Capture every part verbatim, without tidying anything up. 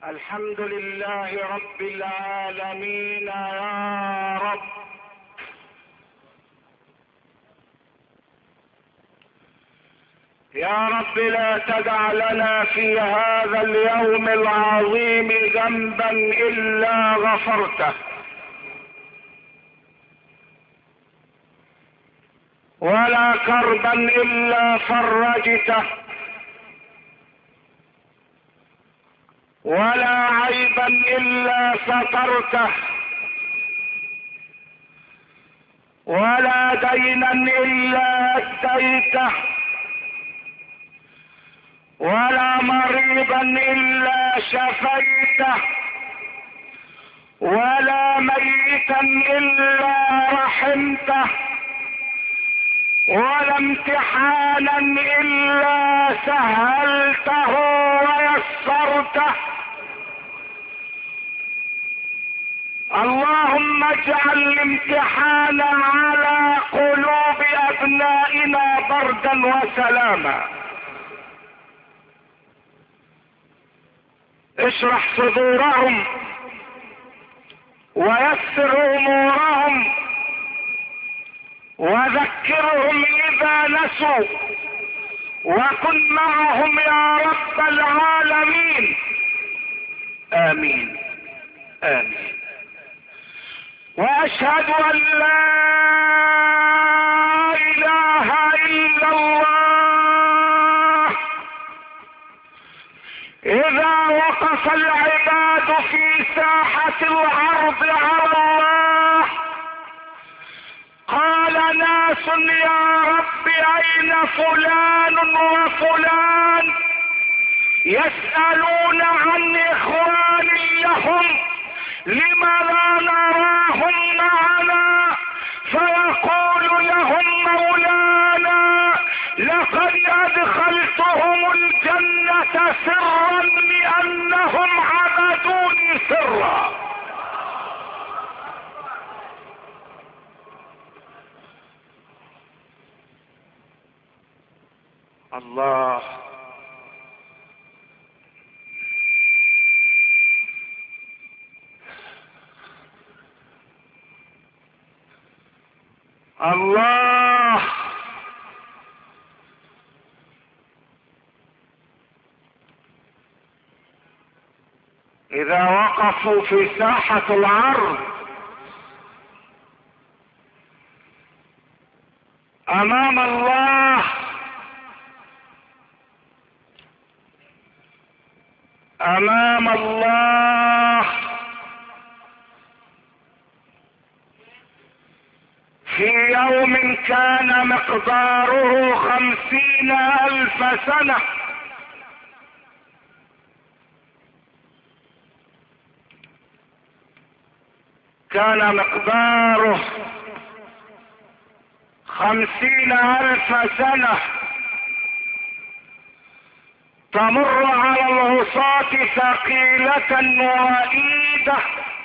الحمد لله رب العالمين يا رب. يا رب لا تدع لنا في هذا اليوم العظيم ذنبا إلا غفرته، ولا كربا إلا فرجته، ولا عيبا إلا سترته، ولا دينا إلا أديته، ولا مريضا إلا شفيته، ولا ميتا إلا رحمته، ولا امتحانا إلا سهلته ويسرته. اللهم اجعل الامتحان على قلوب أبنائنا بردا وسلاما. اشرح صدورهم ويسر امورهم وذكرهم اذا نسوا، وكن معهم يا رب العالمين. امين امين. واشهد ان لا اله الا الله. اذا وقف العباد في ساحة العرض على الله قال ناس يا رب اين فلان وفلان، يسألون عن اخوان لهم لما لا نراهم معنا، فيقول لهم مولانا لقد ادخلتهم الجنة سرا لانهم عبدوني سرا. الله الله. اذا وقفوا في ساحة العرض امام الله امام الله في يوم كان مقداره خمسين الف سنة، كان مقداره خمسين الف سنة، تمر على العصاة ثقيلة وعيدة،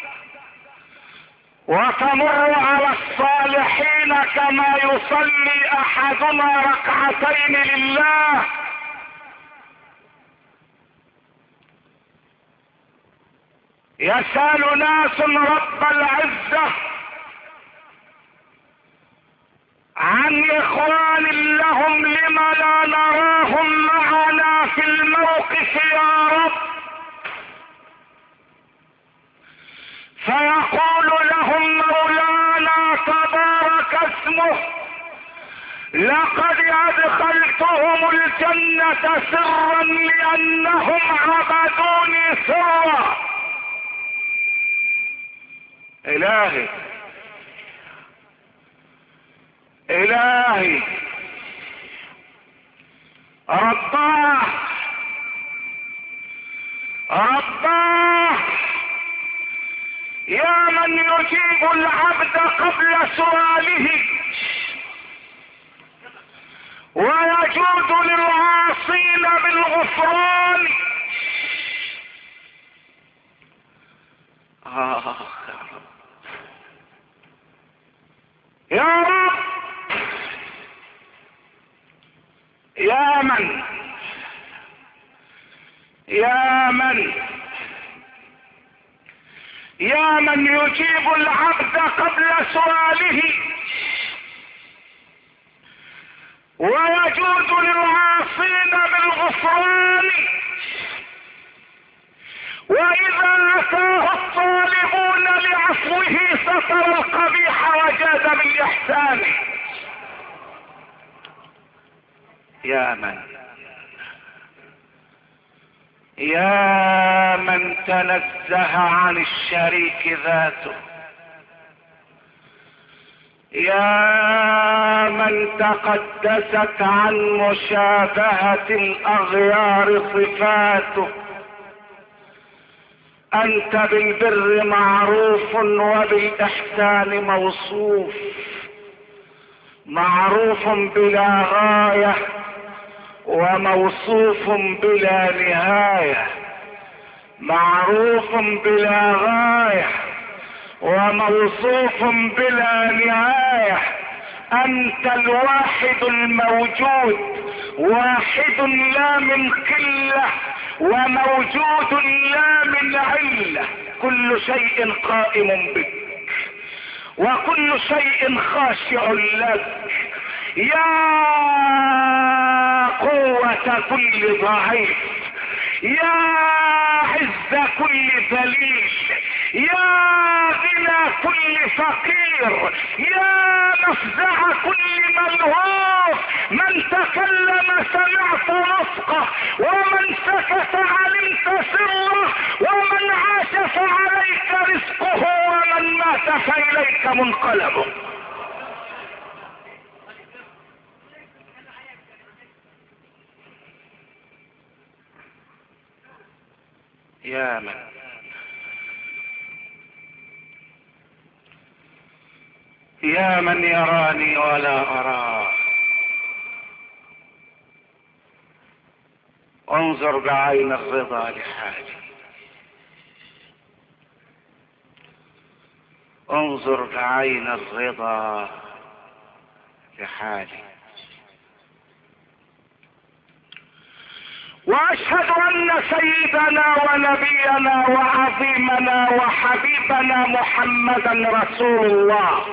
وتمر على الصالحين كما يصلي احدنا ركعتين لله. يسأل ناس رب العزة عن اخوان لهم لما لا نراهم معنا في الموقف يا رب، فيقول لهم مولانا تبارك اسمه لقد ادخلتهم الجنة سرا لانهم عبدوني سرا. الهي الهي رباه رباه يا من يجيب العبد قبل سؤاله ويجود للعاصين بالغفران. آه يا رب يا من يا من يا من يجيب العبد قبل سؤاله ويجود للعاصين بالغفران، واذا اتاه الطالبون لعفوه ستر القبيح وجاد بالاحسان. يا من يا من تنزه عن الشريك ذاته، يا من تقدست عن مشابهة الاغيار صفاته، انت بالبر معروف وبالاحسان موصوف، معروف بلا غاية وموصوف بلا نهاية، معروف بلا غاية وموصوف بلا نهاية. انت الواحد الموجود، واحد لا من قلة وموجود لا من علة، كل شيء قائم بك وكل شيء خاشع لك. يا قوة كل ضعيف، يا عز كل ذليل، يا غنى كل فقير، يا مفزع كل ملهوف. من تكلم سمعت نطقه، ومن سكت علمت سره، ومن عاش فعليك رزقه، ومن مات فإليك منقلبه. يا من يا من يراني ولا أراه، انظر بعين الرضا لحالي، انظر بعين الرضا لحالي. واشهد ان سيدنا ونبينا وعظيمنا وحبيبنا محمدا رسول الله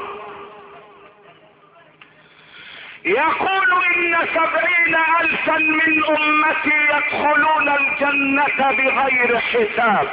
يقول ان سبعين الفا من امتي يدخلون الجنة بغير حساب.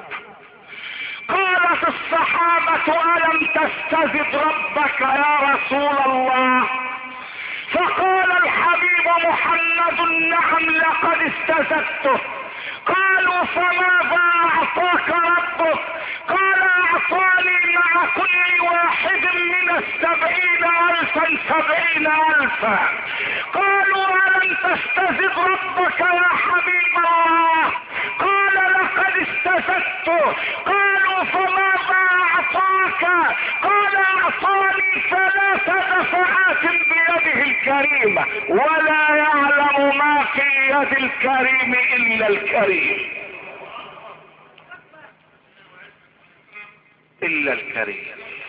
قالت الصحابة الم تستزد ربك يا رسول الله؟ فقال الحبيب محمد نعم لقد استزدته. قالوا فماذا اعطاك ربك؟ قال اعطاني مع كل واحد من السبعين الفا سبعين الفا. قالوا الم تستزد ربك يا حبيب الله؟ قال لقد استزدته. قالوا فماذا اعطاك؟ قال اعطاني ثلاث دفعات بيده الكريمة، ولا يعلم ما في يد الكريم الا الكريم، الا الكريم.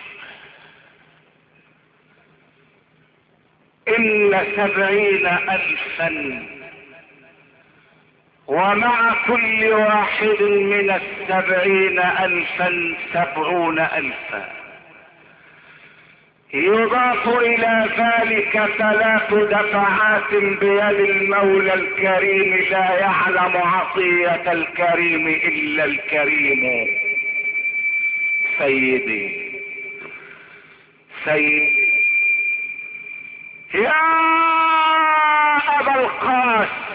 ان سبعين الفا، ومع كل واحد من السبعين الفا سبعون الفا، يضاف الى ذلك ثلاث دفعات بيد المولى الكريم، لا يعلم عطية الكريم الا الكريم. سيدي سيدي يا ابا القاسم،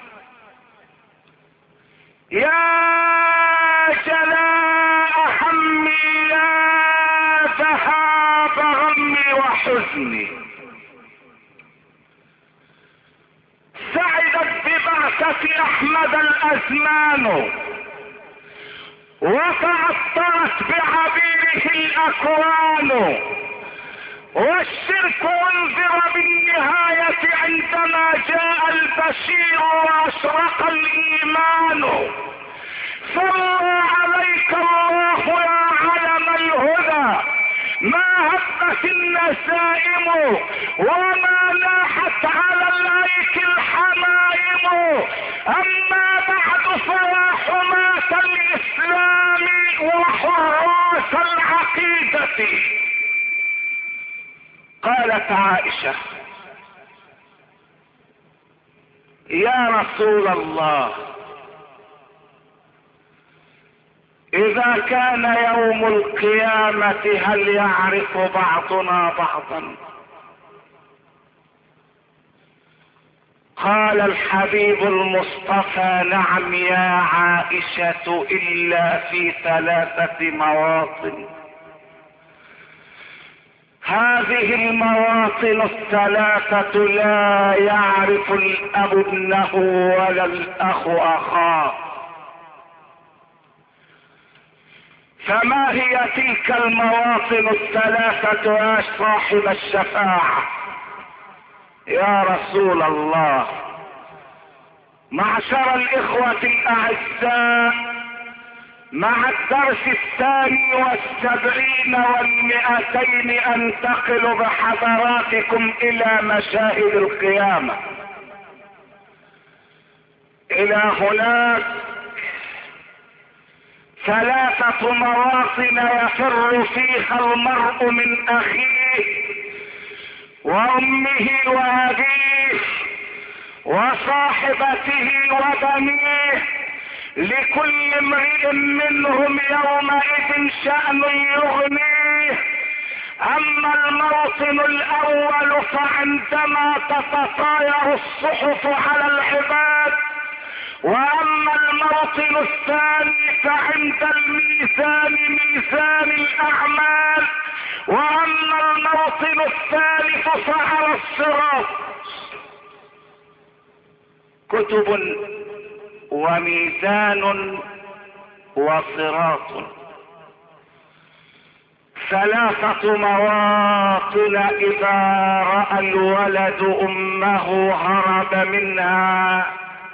يا جلاء همي، يا ذهاب غمي وحزني، سعدت ببعثة احمد الازمان، وتعطرت بعبيره الاكوان، والشرك انذر بالنهاية عندما جاء البشير واشرق الايمان. صلى عليك الله يا علم الهدى، ما هبت النسائم وما لاحت على الايك الحمائم. اما بعد فيا حماة الاسلام وحراس العقيدة. قالت عائشة: يا رسول الله، إذا كان يوم القيامة هل يعرف بعضنا بعضا؟ قال الحبيب المصطفى: نعم يا عائشة، إلا في ثلاثة مواطن. هذه المواطن الثلاثة لا يعرف الأب ابنه ولا الأخ أخاه. فما هي تلك المواطن الثلاثة يا صاحب الشفاعة يا رسول الله؟ معشر الإخوة الأعزاء، مع الدرس الثاني والسبعين والمئتين أنتقل بحضراتكم إلى مشاهد القيامة. إلى هناك ثلاثة مواطن يفر فيها المرء من أخيه وأمه وأبيه وصاحبته وبنيه، لكل امرئ منهم يومئذ شأن يغنيه. أما الموطن الأول فعندما تتطاير الصحف على العباد، واما الموطن الثاني فعند الميزان ميزان الاعمال، واما الموطن الثالث فعلى الصراط. كتب وميزان وصراط، ثلاثة مواطن. إذا رأى الولد أمه هرب منها،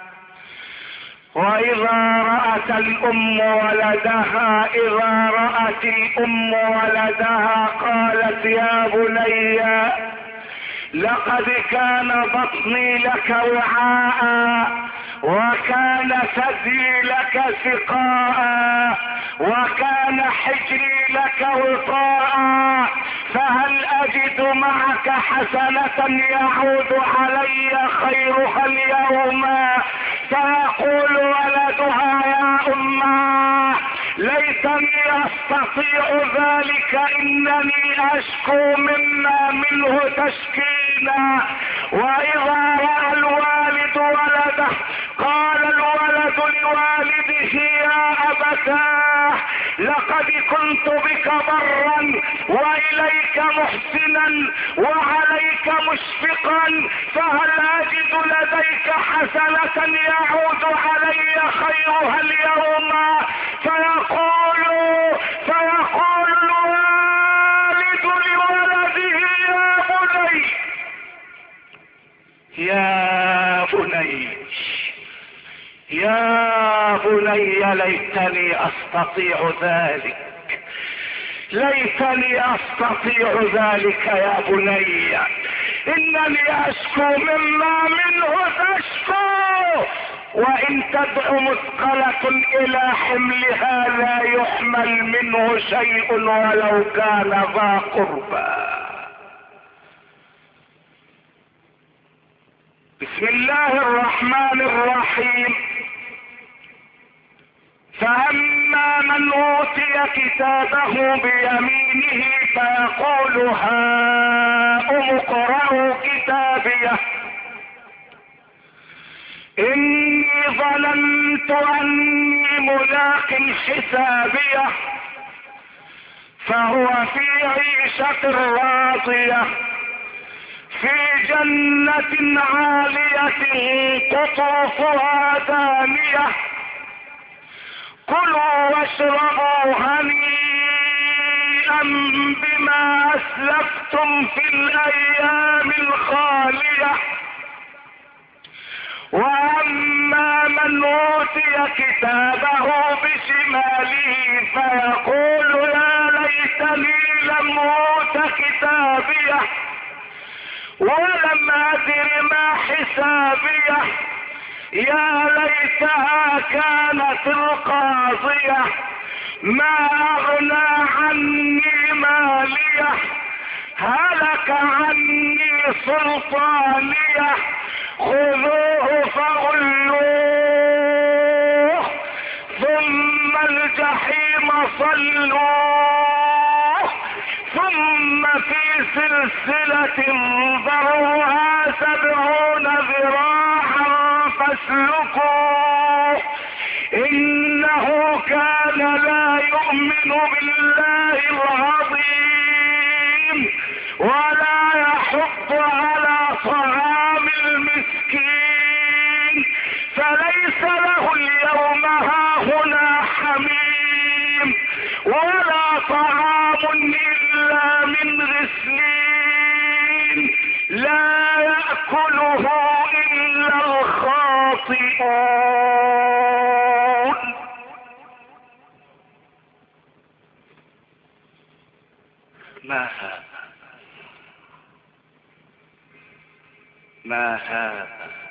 وإذا رأت الأم ولدها إذا رأت الأم ولدها قالت: يا بني، لقد كان بطني لك وعاء، وكان ثدي لك سقاء، وكان حجري لك وطاء، فهل أجد معك حسنة يعود علي خيرها اليوم؟ فيقول ولدها: يا أمه، ليتني أستطيع ذلك، إنني أشكو مما منه تشكينا. وإذا رأى الوالد ولده قال الولد لوالده: يا أبتاه، لقد كنت بك برا وإليك محسنا وعليك مشفقا، فهل أجد لديك حسنة يعود علي خيرها اليوم؟ فيقول فيقول الوالد لولده: يا بني يا بني يا بني ليتني أستطيع ذلك، ليتني أستطيع ذلك يا بني، إنني أشكو مما منه تشكو، وإن تدع مثقلة إلى حملها لا يحمل منه شيء ولو كان ذا قربى. بسم الله الرحمن الرحيم. فأما من أوتي كتابه بيمينه فيقول: هاؤم اقرءوا كتابيه، إني ظننت أني ملاق حسابيه، فهو في عيشة راضية في جنة عالية قطوفها دانية، كلوا واشربوا هنيئا بما أسلفتم في الأيام الخالية. وأما من أوتي كتابه بشماله فيقول: يا ليتني لم أوت كتابيه ولم أدر ما حسابيه، يا ليتها كانت القاضية، ما اغنى عني ماليه، هلك عني سلطانيه، خذوه فغلوه ثم الجحيم صلوه، ثم في سلسلة ذرعها سبعون ذراعا فاسلكوه، إنه كان لا يؤمن بالله العظيم ولا يحض على طعام المسكين، فليس له اليوم هاهنا حميم ولا طعام إلا من غسلين لا يأكله إلا الخاطئون. ما هذا ما هذا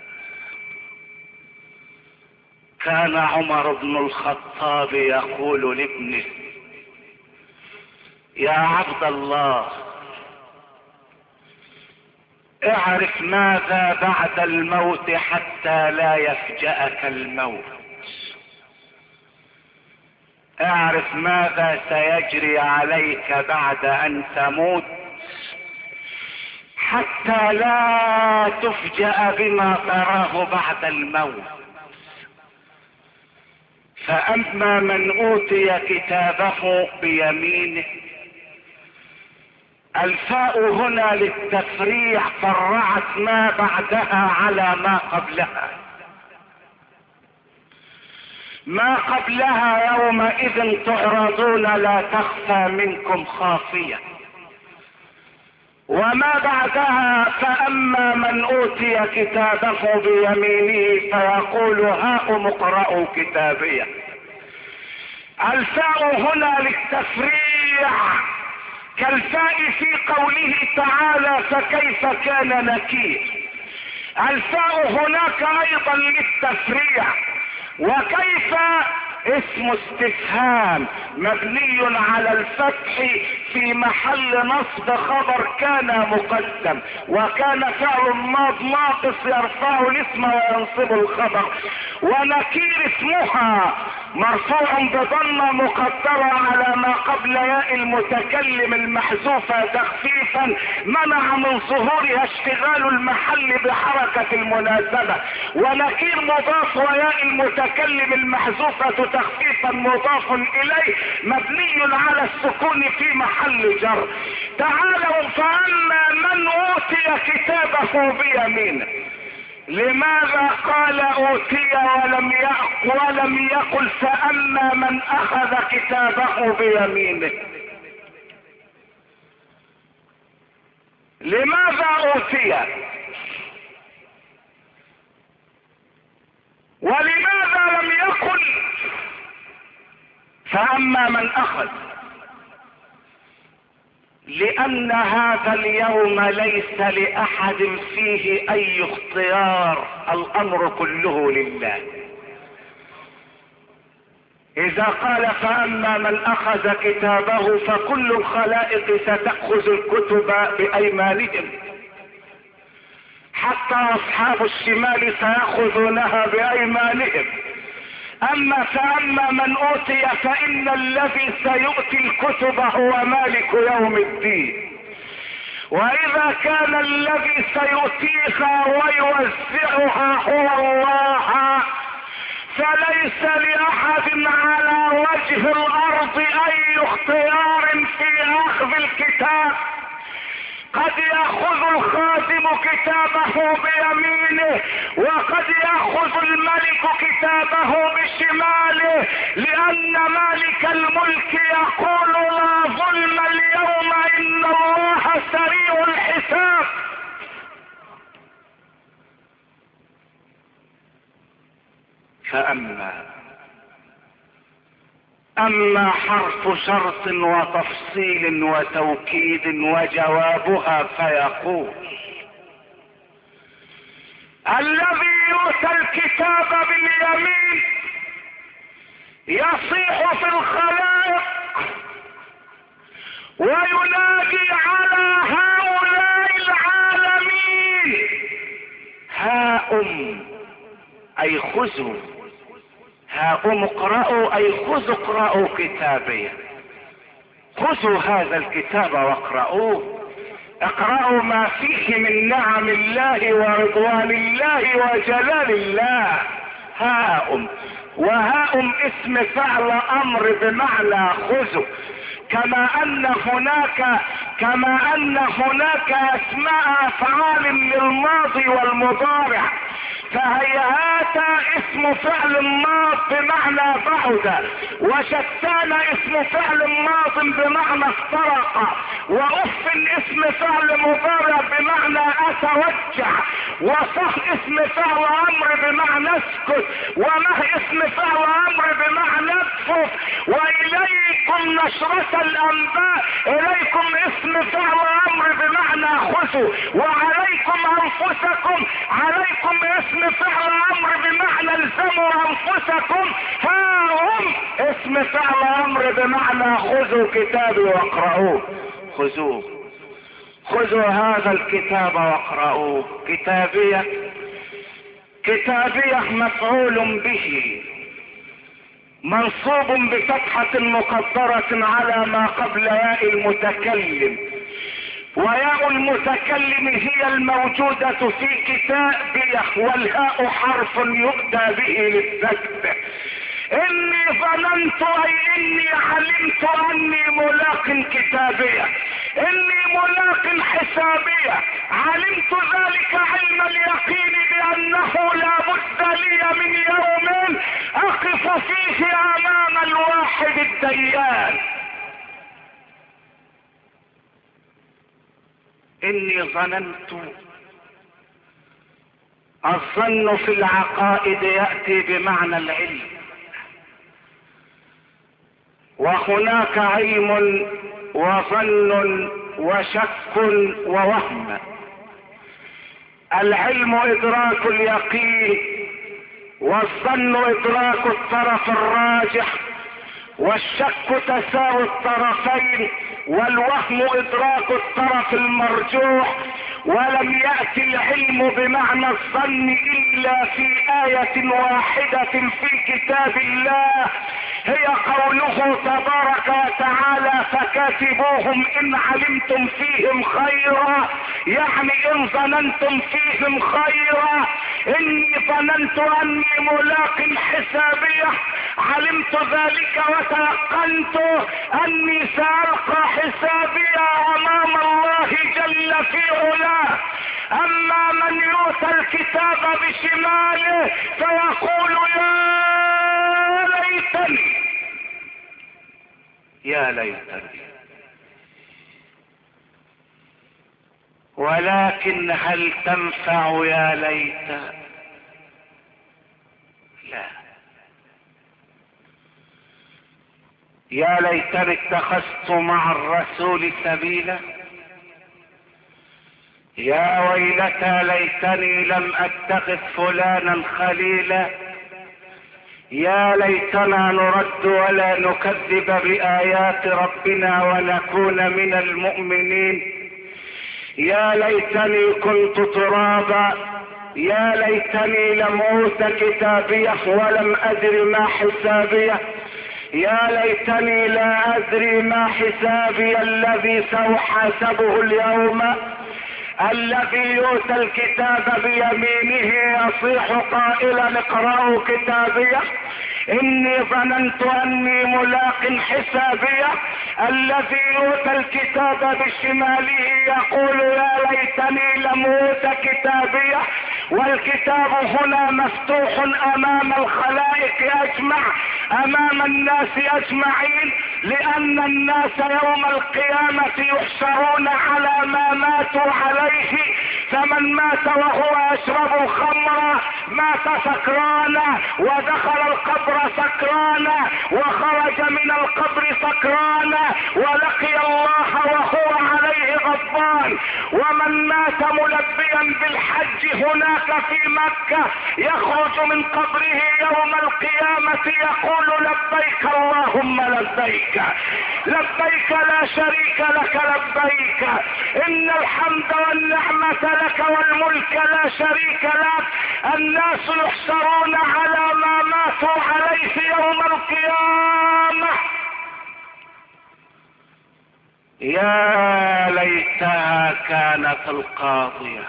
كان عمر بن الخطاب يقول لابنه: يا عبد الله، اعرف ماذا بعد الموت حتى لا يفجأك الموت، اعرف ماذا سيجري عليك بعد ان تموت حتى لا تفجأ بما تراه بعد الموت. فأما من أوتي كتابه بيمينه، الفاء هنا للتفريع فرعت ما بعدها على ما قبلها. ما قبلها يومئذ تعرضون لا تخفى منكم خافية، وما بعدها فأما من أوتي كتابه بيمينه فيقول هاؤم اقرءوا كتابيه. الفاء هنا للتفريع كالفاء في قوله تعالى فكيف كان نكير. الفاء هناك ايضا للتفريع. وكيف اسم استفهام مبني على الفتح في محل نصب خبر كان مقدم، وكان فعل ماض ناقص يرفع الاسم وينصب الخبر. ونكير اسمها مرفوع بضمة مقدرة على ما قبل ياء المتكلم المحذوفة تخفيفا منع من ظهورها اشتغال المحل بحركة المناسبة. ونكير مضاف وياء المتكلم المحذوفة تخفيفا مضاف اليه مبني على السكون في محل جر. تعالوا فأما من أوتي كتابه بيمينه، لماذا قال أوتي ولم يقل ولم يقل فأما من أخذ كتابه بيمينه؟ لماذا أوتي ولماذا لم يقل فأما من أخذ؟ لأن هذا اليوم ليس لأحد فيه أي اختيار، الأمر كله لله. إذا قال فأما من أخذ كتابه فكل الخلائق ستأخذ الكتب بأيمانهم، حتى أصحاب الشمال سيأخذونها بأيمانهم. أما فأما من أوتي فإن الذي سيؤتي الكتب هو مالك يوم الدين. وإذا كان الذي سيؤتيها ويوزعها هو الله فليس لأحد على وجه الأرض أي اختيار في أخذ الكتاب. قد يأخذ الخادم كتابه بيمينه وقد يأخذ الملك كتابه بشماله، لأن مالك الملك يقول لا ظلم اليوم إن الله سريع الحساب. فأما أما حرف شرط وتفصيل وتوكيد وجوابها فيقول الذي يؤتى الكتاب باليمين يصيح في الخلائق وينادي على هؤلاء العالمين: هاؤم اي خذوا، هاؤم اقرأوا اي خذوا اقرأوا كتابي، خذوا هذا الكتاب واقرأوه، اقرأوا ما فيه من نعم الله ورضوان الله وجلال الله. هاؤم، وهاؤم اسم فعل امر بمعنى خذوا، كما ان هناك كما ان هناك اسماء افعال للماضي والمضارع، فهيهات اسم فعل ماض بمعنى بعد، وشتان اسم فعل ماض بمعنى افترق، واف اسم فعل مضارع بمعنى اتوجع، وصح اسم فعل امر بمعنى اسكت، ومه اسم فعل امر بمعنى اكفف، واليكم نشرة الانباء، اليكم اسم فعل امر بمعنى خذوا، وعليكم انفسكم، عليكم اسم فعل امر بمعنى الزموا انفسكم، ها هم اسم فعل امر بمعنى خذوا كتابي واقرأوه. خذوه، خذوا هذا الكتاب واقرأوه. كتابية، كتابية مفعول به منصوب بفتحة مقدرة على ما قبل ياء المتكلم، وياء المتكلم هي الموجودة في كتابية، والهاء حرف يؤتى به للسكت. اني ظننت اي اني علمت اني ملاق كتابية، اني ملاق حسابية، علمت ذلك علم اليقين بانه لا بد لي من يوم اقف فيه امام الواحد الديان. اني ظننت، الظن في العقائد يأتي بمعنى العلم، وهناك علم وظن وشك ووهم. العلم ادراك اليقين، والظن ادراك الطرف الراجح، والشك تساوي الطرفين، والوهم ادراك الطرف المرجوح. ولم يأتي العلم بمعنى الظن الا في آية واحدة في كتاب الله، هي قوله تبارك وتعالى: فكاتبوهم ان علمتم فيهم خيرا، يعني ان ظننتم فيهم خيرا. اني ظننت اني ملاق حسابية، علمت ذلك وتيقنت اني سألقى حسابية امام الله جل في علاه. اما من يؤتى الكتاب بشماله فيقول يا ليتني، يا ليتني. ولكن هل تنفع يا ليت؟ لا. يا ليتني اتخذت مع الرسول سبيلا، يا ويلتى ليتني لم اتخذ فلانا خليلا، يا ليتنا نرد ولا نكذب بآيات ربنا ونكون من المؤمنين، يا ليتني كنت ترابا، يا ليتني لم اوت كتابيه ولم ادر ما حسابيه، يا ليتني لا ادري ما حسابي الذي سأحاسبه اليوم. الذي يؤتى الكتاب بيمينه يصيح قائلا اقرأوا كتابيه اني ظننت اني ملاق حسابيه. الذي يؤتى الكتاب بشماله يقول يا ليتني لم اوت كتابيه. والكتاب هنا مفتوح امام الخلائق اجمع، امام الناس اجمعين، لان الناس يوم القيامة يحشرون على ما ماتوا عليه، فمن مات وهو يشرب الخمر مات سكرانا ودخل القبر القبر سكرانا وخرج من القبر سكرانا ولقي الله وهو عليه غضبان. ومن مات ملبيا بالحج هناك في مكة يخرج من قبره يوم القيامة يقول لبيك اللهم لبيك لبيك لا شريك لك لبيك إن الحمد والنعمة لك والملك لا شريك لك. الناس يحشرون على ما ماتوا عليه يوم القيامة. يا ليتها كانت القاضية،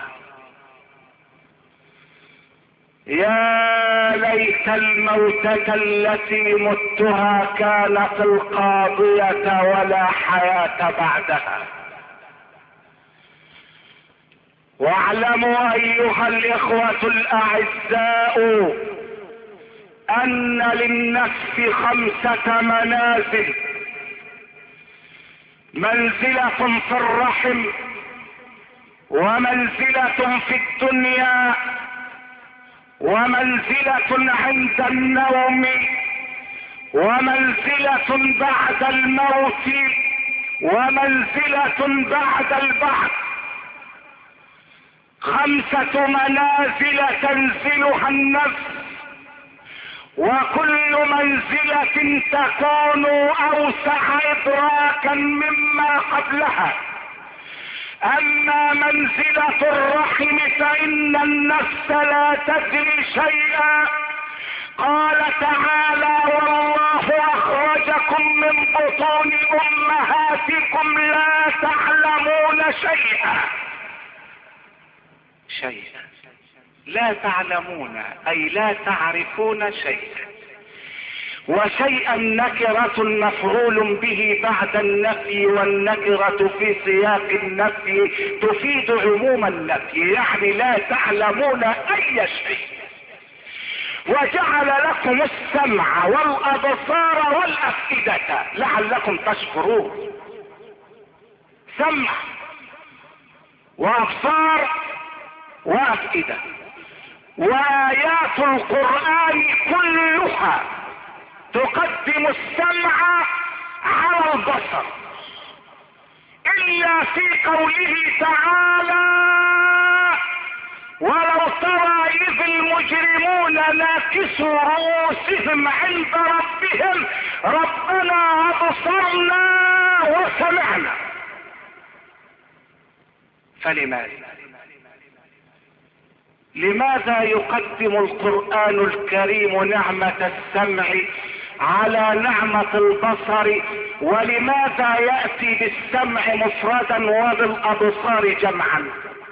يا ليت الموتة التي متها كانت القاضية ولا حياة بعدها. واعلموا ايها الاخوة الاعزاء ان للنفس خمسة منازل: منزلة في الرحم، ومنزلة في الدنيا، ومنزلة عند النوم، ومنزلة بعد الموت، ومنزلة بعد البعث. خمسة منازل تنزلها النفس، وكل منزلة تكون اوسع ادراكا مما قبلها. اما منزلة الرحم فان النفس لا تدري شيئا. قال تعالى: والله اخرجكم من بطون امهاتكم لا تعلمون شيئا. شيئا لا تعلمون اي لا تعرفون شيئا. وشيئا نكرة مفعول به بعد النفي، والنكرة في سياق النفي تفيد عموم النفي، يعني لا تعلمون اي شيء. وجعل لكم السمع والابصار والافئدة لعلكم تشكرون. سمع وابصار وافئدة. وايات القرآن كلها تقدم السمع على البصر، الا في قوله تعالى: ولو ترى اذ المجرمون ناكسوا رؤوسهم عند ربهم ربنا ابصرنا وسمعنا. فلماذا لماذا يقدم القرآن الكريم نعمة السمع على نعمة البصر؟ ولماذا يأتي بالسمع مفردا وبالأبصار جمعا؟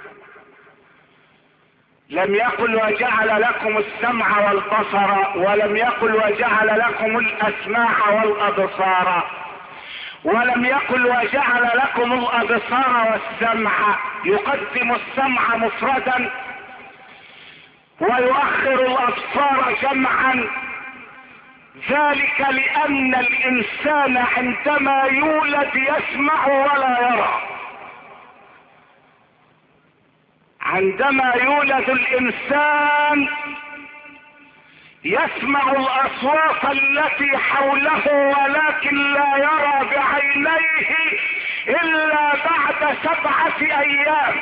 لم يقل وجعل لكم السمع والبصر، ولم يقل وجعل لكم الأسماع والأبصار، ولم يقل وجعل لكم الأبصار والسمع. يقدم السمع مفردا ويؤخر الابصار جمعا، ذلك لان الانسان عندما يولد يسمع ولا يرى. عندما يولد الانسان يسمع الاصوات التي حوله ولكن لا يرى بعينيه الا بعد سبعة ايام.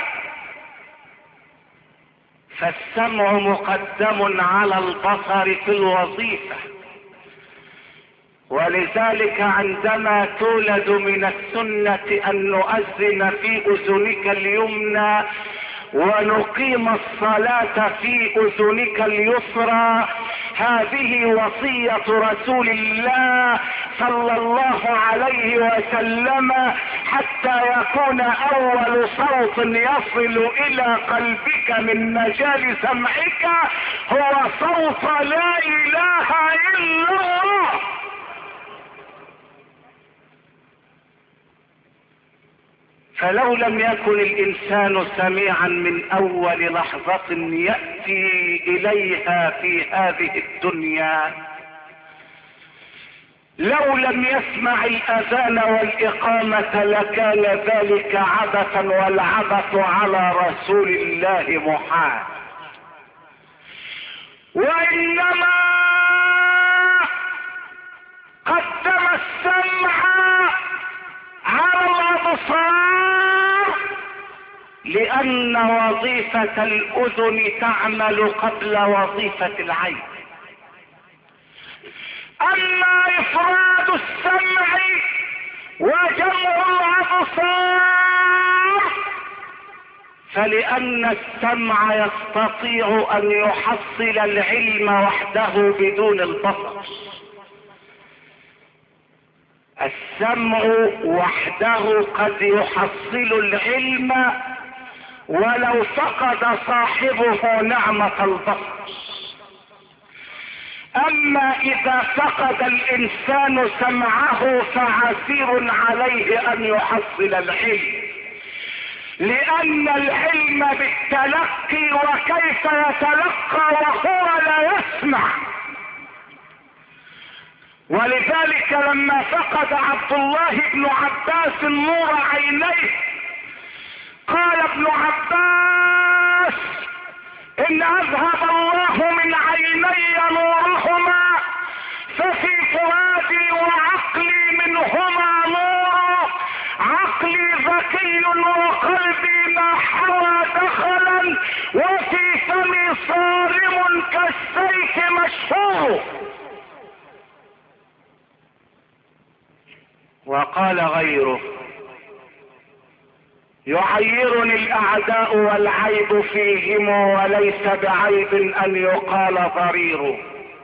فالسمع مقدم على البصر في الوظيفة، ولذلك عندما تولد من السنة ان نؤذن في اذنك اليمنى ونقيم الصلاة في اذنك اليسرى. هذه وصية رسول الله صلى الله عليه وسلم، حتى يكون اول صوت يصل الى قلبك من مجال سمعك هو صوت لا اله الا الله. فلو لم يكن الانسان سميعا من اول لحظة يأتي اليها في هذه الدنيا، لو لم يسمع الاذان والاقامة لكان ذلك عبثا، والعبث على رسول الله محال. وانما قدم السمع على الابصار لان وظيفة الاذن تعمل قبل وظيفة العين. اما افراد السمع وجمع الابصار فلان السمع يستطيع ان يحصل العلم وحده بدون البصر. السمع وحده قد يحصل العلم ولو فقد صاحبه نعمة البصر. اما اذا فقد الانسان سمعه فعسير عليه ان يحصل العلم، لان العلم بالتلقي، وكيف يتلقى وهو لا يسمع؟ ولذلك لما فقد عبد الله بن عباس نور عينيه قال ابن عباس ان اذهب الله من عيني نورهما ففي فؤادي وعقلي منهما نور، عقلي ذكي وقلبي ما حوى دخلا وفي فمي صارم كالسيف مشهور. وقال غيره يعيرني الاعداء والعيب فيهم وليس بعيب ان يقال ضرير.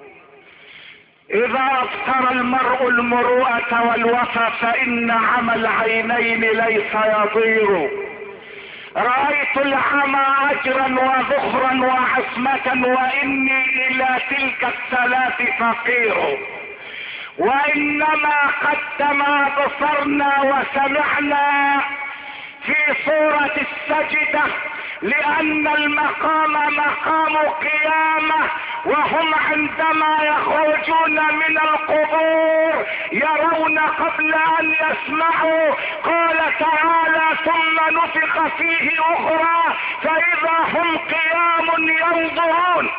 اذا ابصر المرء المروءة والوفى فان عمى العينين ليس يضير. رأيت العمى اجرا وذخرا وعصمة واني الى تلك الثلاث فقير. وانما قدم بصرنا وسمعنا في صورة السجدة لان المقام مقام قيامة، وهم عندما يخرجون من القبور يرون قبل ان يسمعوا. قال تعالى ثم نفخ فيه اخرى فاذا هم قيام ينظرون.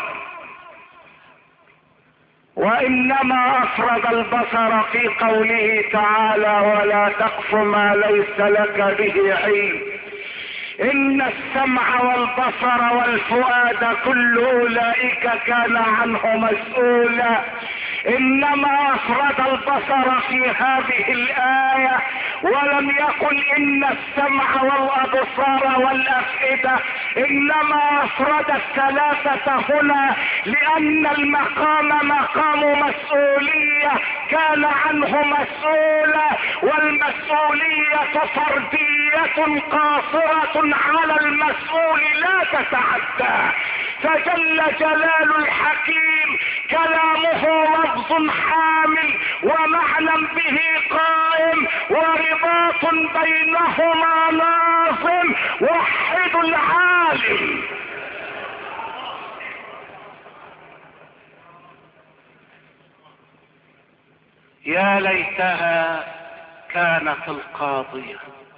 وانما افرد البصر في قوله تعالى ولا تقف ما ليس لك به علم. ان السمع والبصر والفؤاد كل اولئك كان عنه مسؤولا. انما افرد البصر في هذه الايه ولم يقل ان السمع والابصار والافئده، انما افرد الثلاثه هنا لان المقام مقام مسؤوليه كان عنه مسؤولا، والمسؤوليه فرديه قاصره على المسؤول لا تتعدى. فجل جلال الحكيم كلامه لفظ حامل ومعنى به قائم ورباط بينهما لازم. وحد العالم. يا ليتها كانت القاضية.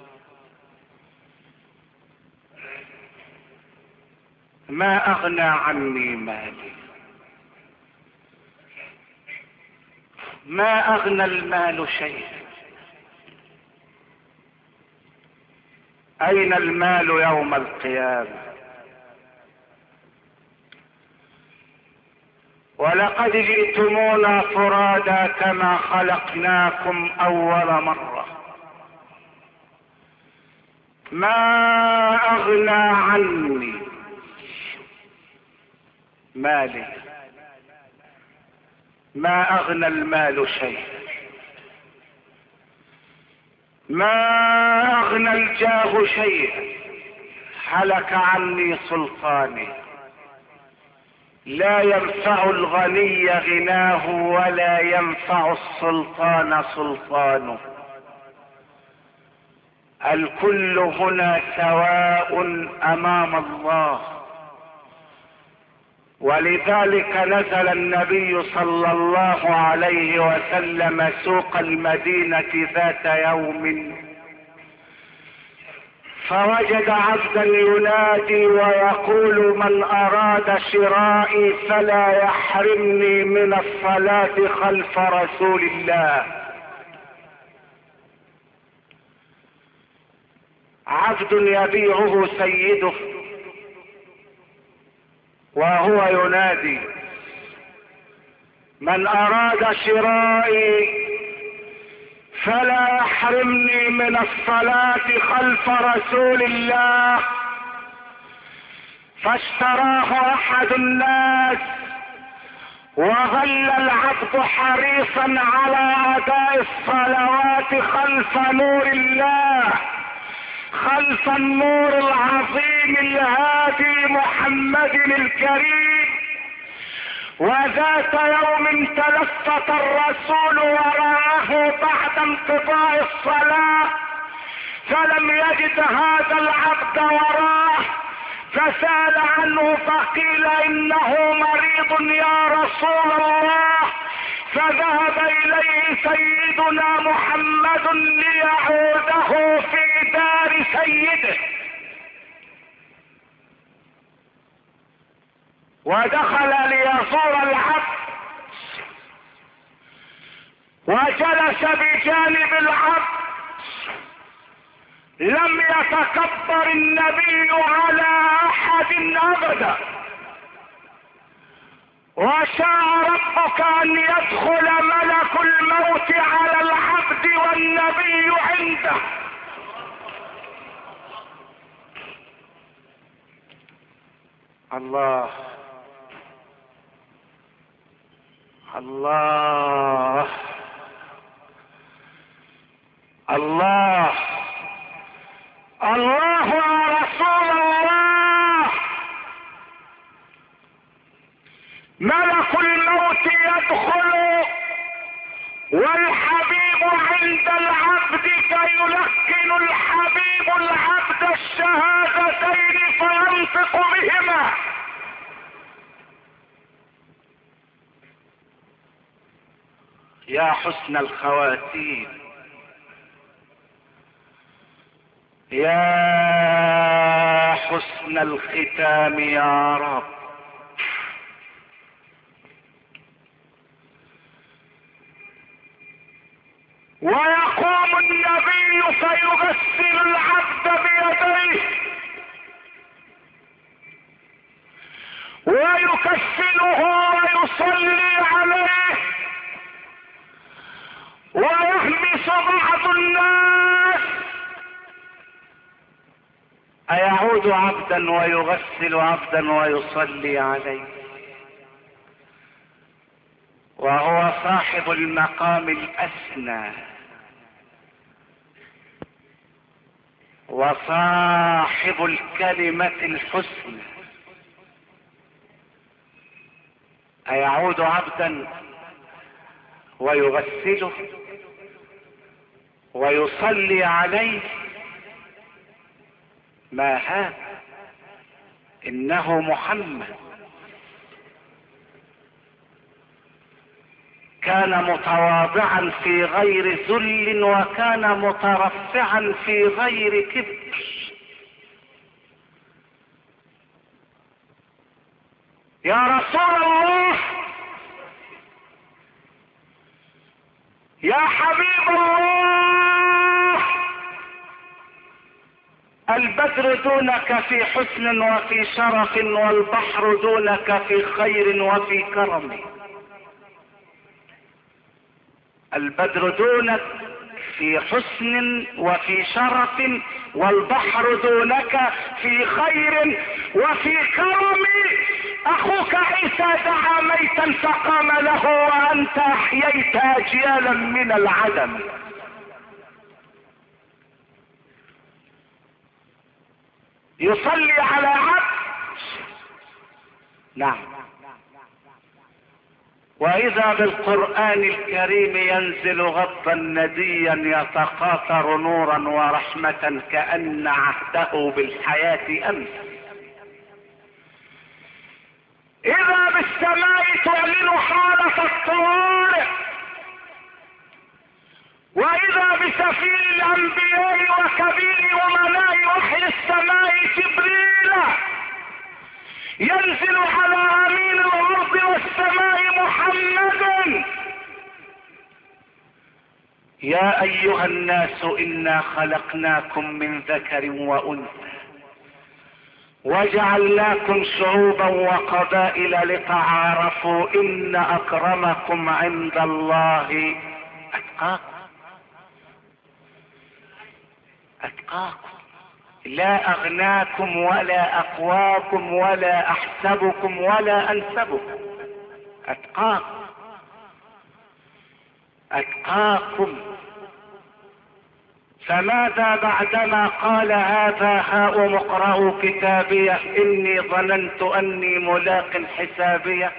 ما اغنى عني مالي، ما اغنى المال شيئا. اين المال يوم القيامة؟ ولقد جئتمونا فرادا كما خلقناكم اول مرة. ما اغنى عني مالي، ما اغنى المال شيئا. ما اغنى الجاه شيئا، هلك عني سلطاني. لا ينفع الغني غناه ولا ينفع السلطان سلطانه. الكل هنا سواء امام الله. ولذلك نزل النبي صلى الله عليه وسلم سوق المدينة ذات يوم فوجد عبدا ينادي ويقول من اراد شرائي فلا يحرمني من الصلاة خلف رسول الله. عبد يبيعه سيده وهو ينادي من اراد شرائي فلا يحرمني من الصلاة خلف رسول الله. فاشتراه احد الناس وظل العبد حريصا على اداء الصلوات خلف نور الله، خلف النور العظيم الهادي محمد الكريم. وذات يوم تلفت الرسول وراءه بعد انقضاء الصلاة فلم يجد هذا العبد وراه، فسأل عنه فقيل انه مريض يا رسول الله. فذهب اليه سيدنا محمد ليعوده في دار سيده، ودخل ليزور العبد وجلس بجانب العبد. لم يتكبر النبي على احد ابدا، وشاء ربك ان يدخل ملك الموت على العبد والنبي عنده. الله الله الله الله يا رسول الله. ملك الموت يدخل والحبيب عند العبد فيلقن الحبيب العبد الشهادتين فينطق بهما. يا حسن الخواتيم، يا حسن الختام يا رب. ويقوم النبي فيغسل العبد بيديه ويكفنه ويصلي عليه، ويهمس بعض الناس أيعود عبدا ويغسل عبدا ويصلي عليه، وهو صاحب المقام الأسنى وصاحب الكلمة الحسنى. أيعود عبدا ويغسله ويصلي عليه؟ ما هذا؟ إنه محمد كان متواضعا في غير ذل، وكان مترفعا في غير كبر. يا رسول الله، يا حبيب الله، البدر دونك في حسن وفي شرف، والبحر دونك في خير وفي كرم. البدر دونك في حسن وفي شرف، والبحر دونك في خير وفي كرم. اخوك عيسى دعا ميتا فقام له، وانت احييت اجيالا من العدم. يصلي على عبد، نعم، واذا بالقرآن الكريم ينزل غضا نديا يتقاطر نورا ورحمة كأن عهده بالحياة امس. اذا بالسماء تعلن حالة الطوارئ، واذا بسفير الانبياء وكبير امناء وحي السماء جبريل ينزل على امين الارض والسماء محمد. يا ايها الناس انا خلقناكم من ذكر وانثى وجعلناكم شعوبا وقبائل لتعارفوا ان اكرمكم عند الله اتقاكم. اتقاكم لا اغناكم ولا اقواكم ولا احسبكم ولا انسبكم. اتقاكم اتقاكم. فماذا بعدما قال هذا هاؤم اقرأوا كتابيه اني ظننت اني ملاق حسابيه؟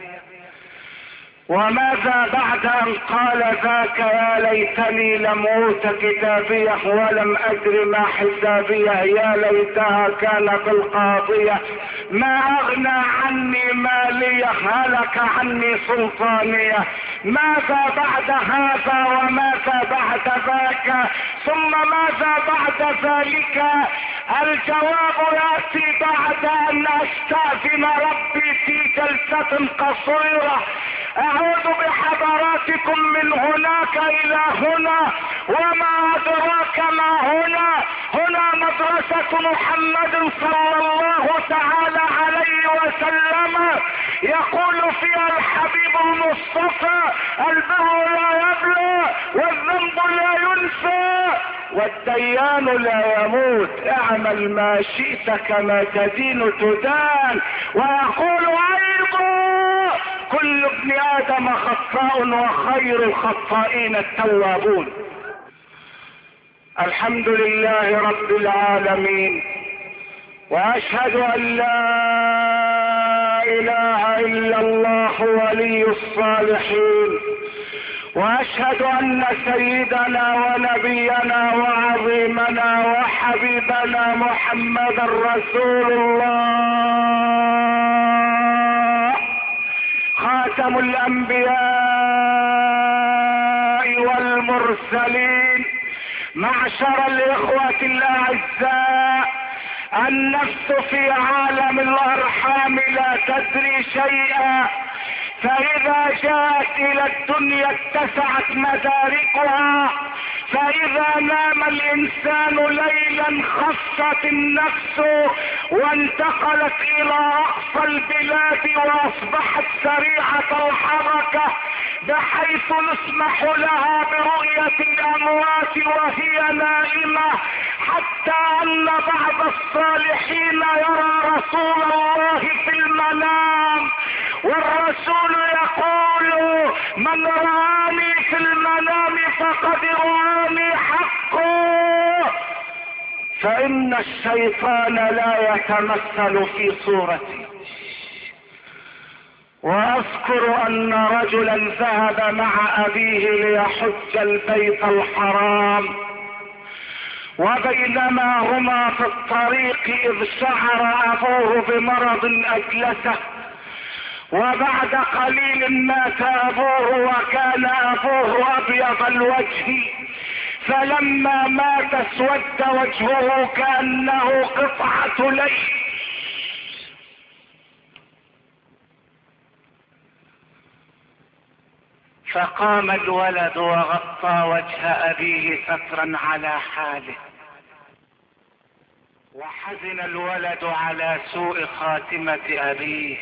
وماذا بعد ان قال ذاك يا ليتني لم اوت كتابيه ولم ادر ما حسابيه يا ليتها كانت القاضيه ما اغنى عني ماليه هلك عني سلطانيه؟ ماذا بعد هذا وماذا بعد ذاك ثم ماذا بعد ذلك؟ الجواب ياتي بعد ان استاذن ربي في جلسه قصيره. اعود بحضراتكم من هناك الى هنا وما ادراك ما هنا. هنا مدرسة محمد صلى الله تعالى عليه وسلم يقول فيها الحبيب المصطفى البر لا يبلى والذنب لا ينسى والديان لا يموت اعمل ما شئت كما تدين تدان. ويقول ايضا كل ابن ادم خطاء وخير الخطائين التوابون. الحمد لله رب العالمين واشهد ان لا اله الا الله ولي الصالحين واشهد ان سيدنا ونبينا وعظيمنا وحبيبنا محمدا رسول الله خاتم الانبياء والمرسلين. معشر الاخوة الاعزاء النفس في عالم الارحام لا تدري شيئا فاذا جاءت الى الدنيا اتسعت مداركها فاذا نام الانسان ليلا خفت النفس وانتقلت الى اقصى البلاد واصبحت سريعة الحركة بحيث نسمح لها برؤية الاموات وهي نائمة حتى ان بعض الصالحين يرى رسول الله في المنام والرسول يقول من رآني في المنام فقد رآني حقه. فإن الشيطان لا يتمثل في صورتي. واذكر ان رجلا ذهب مع ابيه ليحج البيت الحرام وبينما هما في الطريق اذ شعر ابوه بمرض اجلسه وبعد قليل مات ابوه وكان ابوه ابيض الوجه فلما مات اسود وجهه كأنه قطعة ليل. فقام الولد وغطى وجه ابيه سترا على حاله وحزن الولد على سوء خاتمة ابيه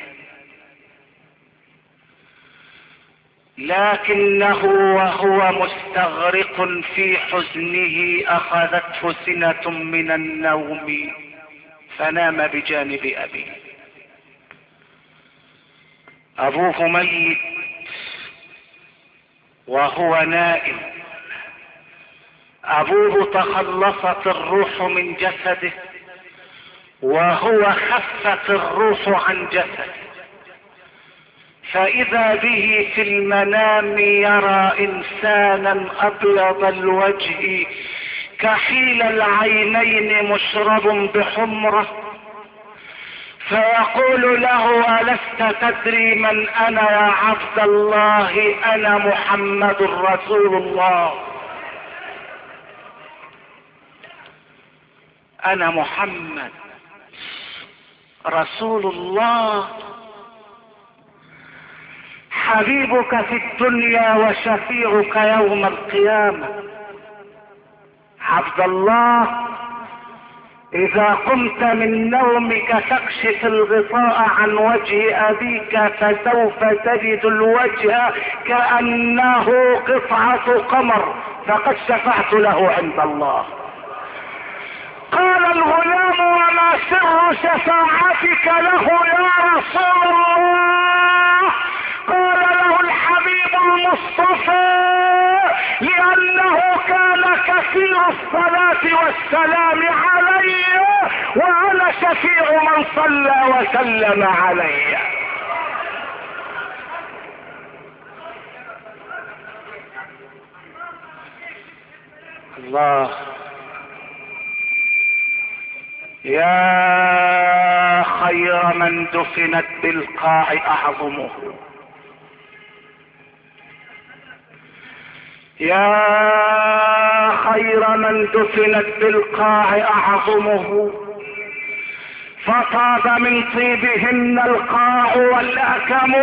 لكنه وهو مستغرق في حزنه اخذته سنة من النوم فنام بجانب ابيه. ابوه ميت وهو نائم. ابوه تخلصت الروح من جسده وهو خفت الروح عن جسده فاذا به في المنام يرى انسانا ابيض الوجه كحيل العينين مشرب بحمرة فيقول له ألست تدري من انا يا عبد الله؟ انا محمد رسول الله. انا محمد رسول الله حبيبك في الدنيا وشفيعك يوم القيامة. عبد الله، اذا قمت من نومك فاكشف الغطاء عن وجه ابيك فسوف تجد الوجه كأنه قطعة قمر، فقد شفعت له عند الله. قال الغلام: وما سر شفاعتك له يا رسول الله؟ قال له: الحبيب المصطفى، لأنه كان كثير الصلاة والسلام علي، وأنا شفيع من صلى وسلم علي. الله. يا خير من دفنت بالقاع أعظمه، يا خير من دفنت بالقاع أعظمه، فطاب من طيبهن القاع والأكم.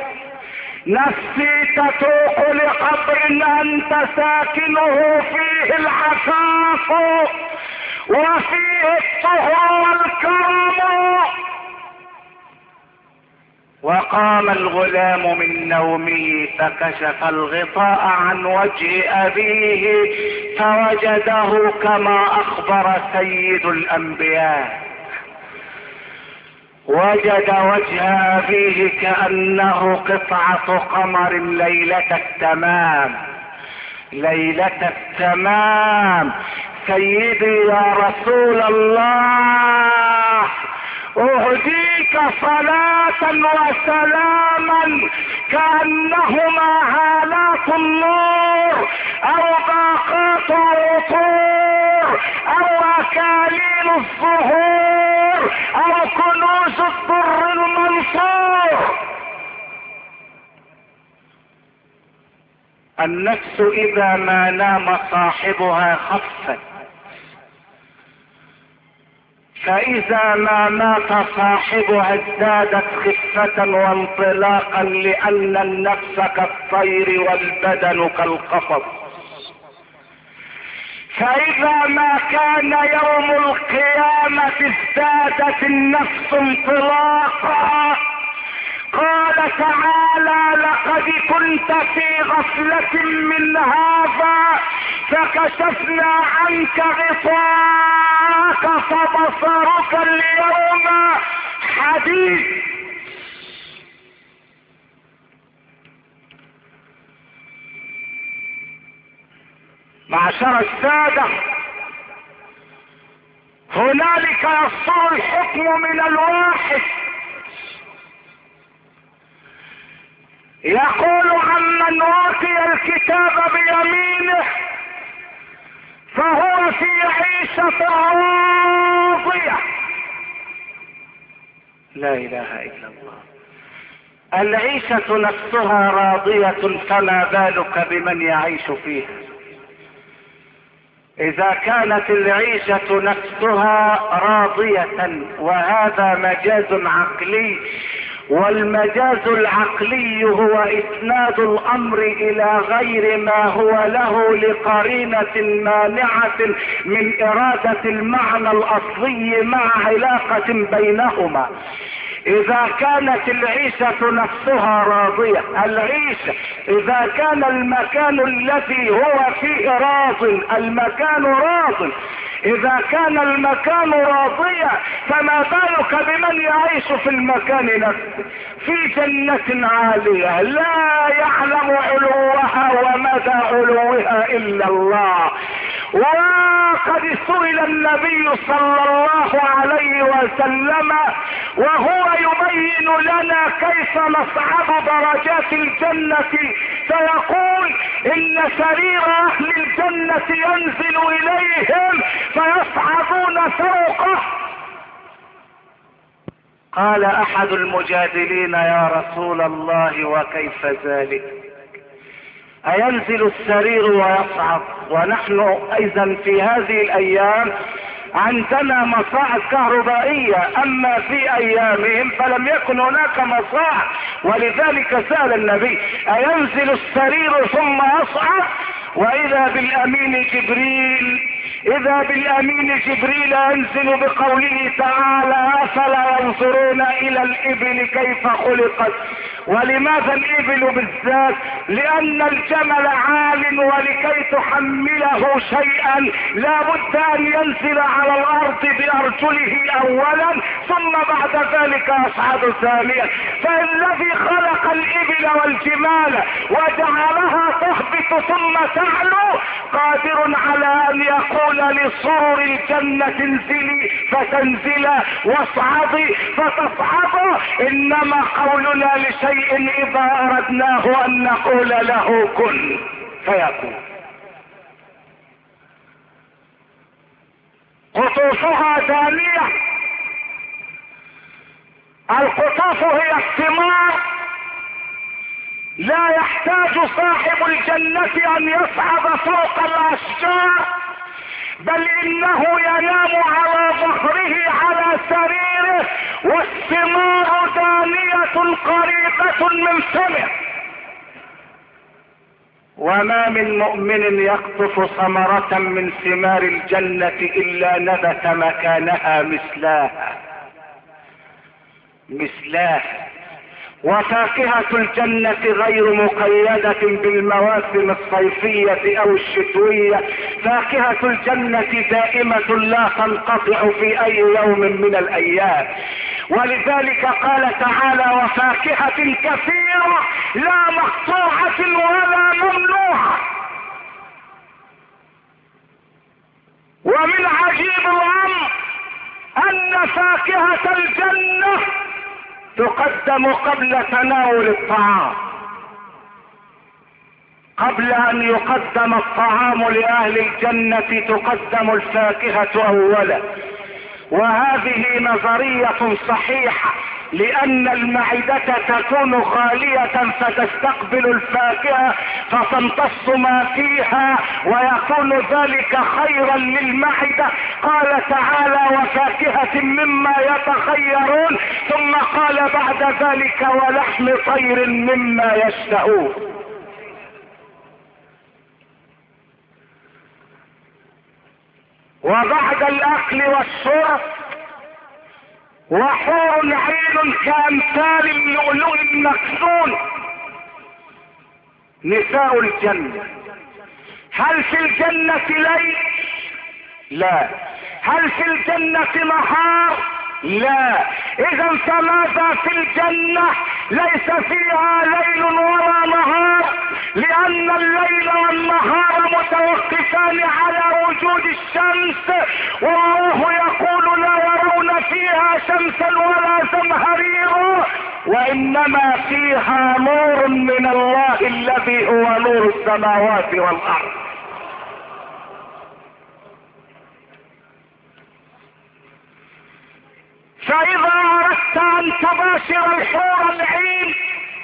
نفسي تتوق لقبر أنت ساكنه فيه العفاف وفيه الطهر والكرم. وقام الغلام من نومه فكشف الغطاء عن وجه أبيه فوجده كما أخبر سيد الأنبياء، وجد وجه أبيه كأنه قطعة قمر ليلة التمام، ليلة التمام. سيدي يا رسول الله، أهديك صلاة وسلاما كأنهما هالات النور أو باقات العطور أو أكاليل الزهور أو كنوز الضر المنصور. النفس إذا ما نام صاحبها خفت، فإذا ما مات صاحبها ازدادت خفة وانطلاقا، لأن النفس كالطير والبدن كالقفص. فإذا ما كان يوم القيامة ازدادت النفس انطلاقا. قال تعالى: لقد كنت في غفلة من هذا فكشفنا عنك غطاءك فبصرك اليوم حديد. معشر السادة، هنالك يصدر الحكم من الواحد، يقول عمن أوتي الكتاب بيمينه فهو في عيشة راضية. لا إله إلا الله. العيشة نفسها راضية، فما بالك بمن يعيش فيها؟ إذا كانت العيشة نفسها راضية، وهذا مجاز عقلي، والمجاز العقلي هو اسناد الامر الى غير ما هو له لقرينة مانعة من ارادة المعنى الاصلي مع علاقة بينهما. اذا كانت العيشة نفسها راضية، العيشة اذا كان المكان الذي هو فيه راض، المكان راض، اذا كان المكان راضيا فما بالك بمن يعيش في المكان نفسه في جنة عالية لا يعلم علوها ومدى علوها الا الله. وقد سئل النبي صلى الله عليه وسلم وهو يبين لنا كيف نصعد درجات الجنة، فيقول: ان سرير اهل الجنة ينزل اليهم فيصعدون فوقه. قال احد المجادلين: يا رسول الله وكيف ذلك؟ اينزل السرير ويصعد؟ ونحن ايضا في هذه الايام عندنا مصاعد كهربائية، اما في ايامهم فلم يكن هناك مصاعد. ولذلك سأل النبي اينزل السرير ثم يصعد؟ واذا بالامين جبريل اذا بالامين جبريل ينزل بقوله تعالى افلا ينظرون الى الابل كيف خلقت. ولماذا الابل بالذات؟ لان الجمل عال، ولكي تحمله شيئا لا بد ان ينزل على الارض بارجله اولا ثم بعد ذلك يصعد ثانيا. فالذي خلق الابل والجمال وجعلها تهبط ثم تعلو قادر على ان يقول لسرر الجنة انزلي فتنزل واصعدي فتصعد. انما قولنا لشيء اذا اردناه ان نقول له كن فيكون. قطوفها دانية. القطوف هي الثمار، لا يحتاج صاحب الجنة ان يصعد فوق الاشجار، بل انه ينام على ظهره على سريره والثمار دانية قريبة من فمه. وما من مؤمن يقطف ثمرة من ثمار الجنة الا نبت مكانها مثلاها مثلاها. وفاكهة الجنة غير مقيدة بالمواسم الصيفية او الشتوية، فاكهة الجنة دائمة لا تنقطع في اي يوم من الايام. ولذلك قال تعالى وفاكهة كثيرة لا مقطوعة ولا ممنوعة. ومن عجيب الامر ان فاكهة الجنة تقدم قبل تناول الطعام، قبل ان يقدم الطعام لاهل الجنة تقدم الفاكهة اولا. وهذه نظرية صحيحة، لان المعدة تكون خالية فتستقبل الفاكهة فتمتص ما فيها ويكون ذلك خيرا للمعدة. قال تعالى وفاكهة مما يتخيرون، ثم قال بعد ذلك ولحم طير مما يشتهون. وبعد الاكل والشرب وحور عين كامثال اللؤلؤ المكنون نساء الجنة. هل في الجنة ليل؟ لا. هل في الجنة نهار؟ لا. اذا فماذا في الجنة؟ ليس فيها ليل ولا نهار، لان الليل والنهار متوقفان على وجود الشمس، والله يقول لا يرون فيها شمسا ولا زمهريرا، وانما فيها نور من الله الذي هو نور السماوات والارض. فاذا اردت ان تباشر الحور العين،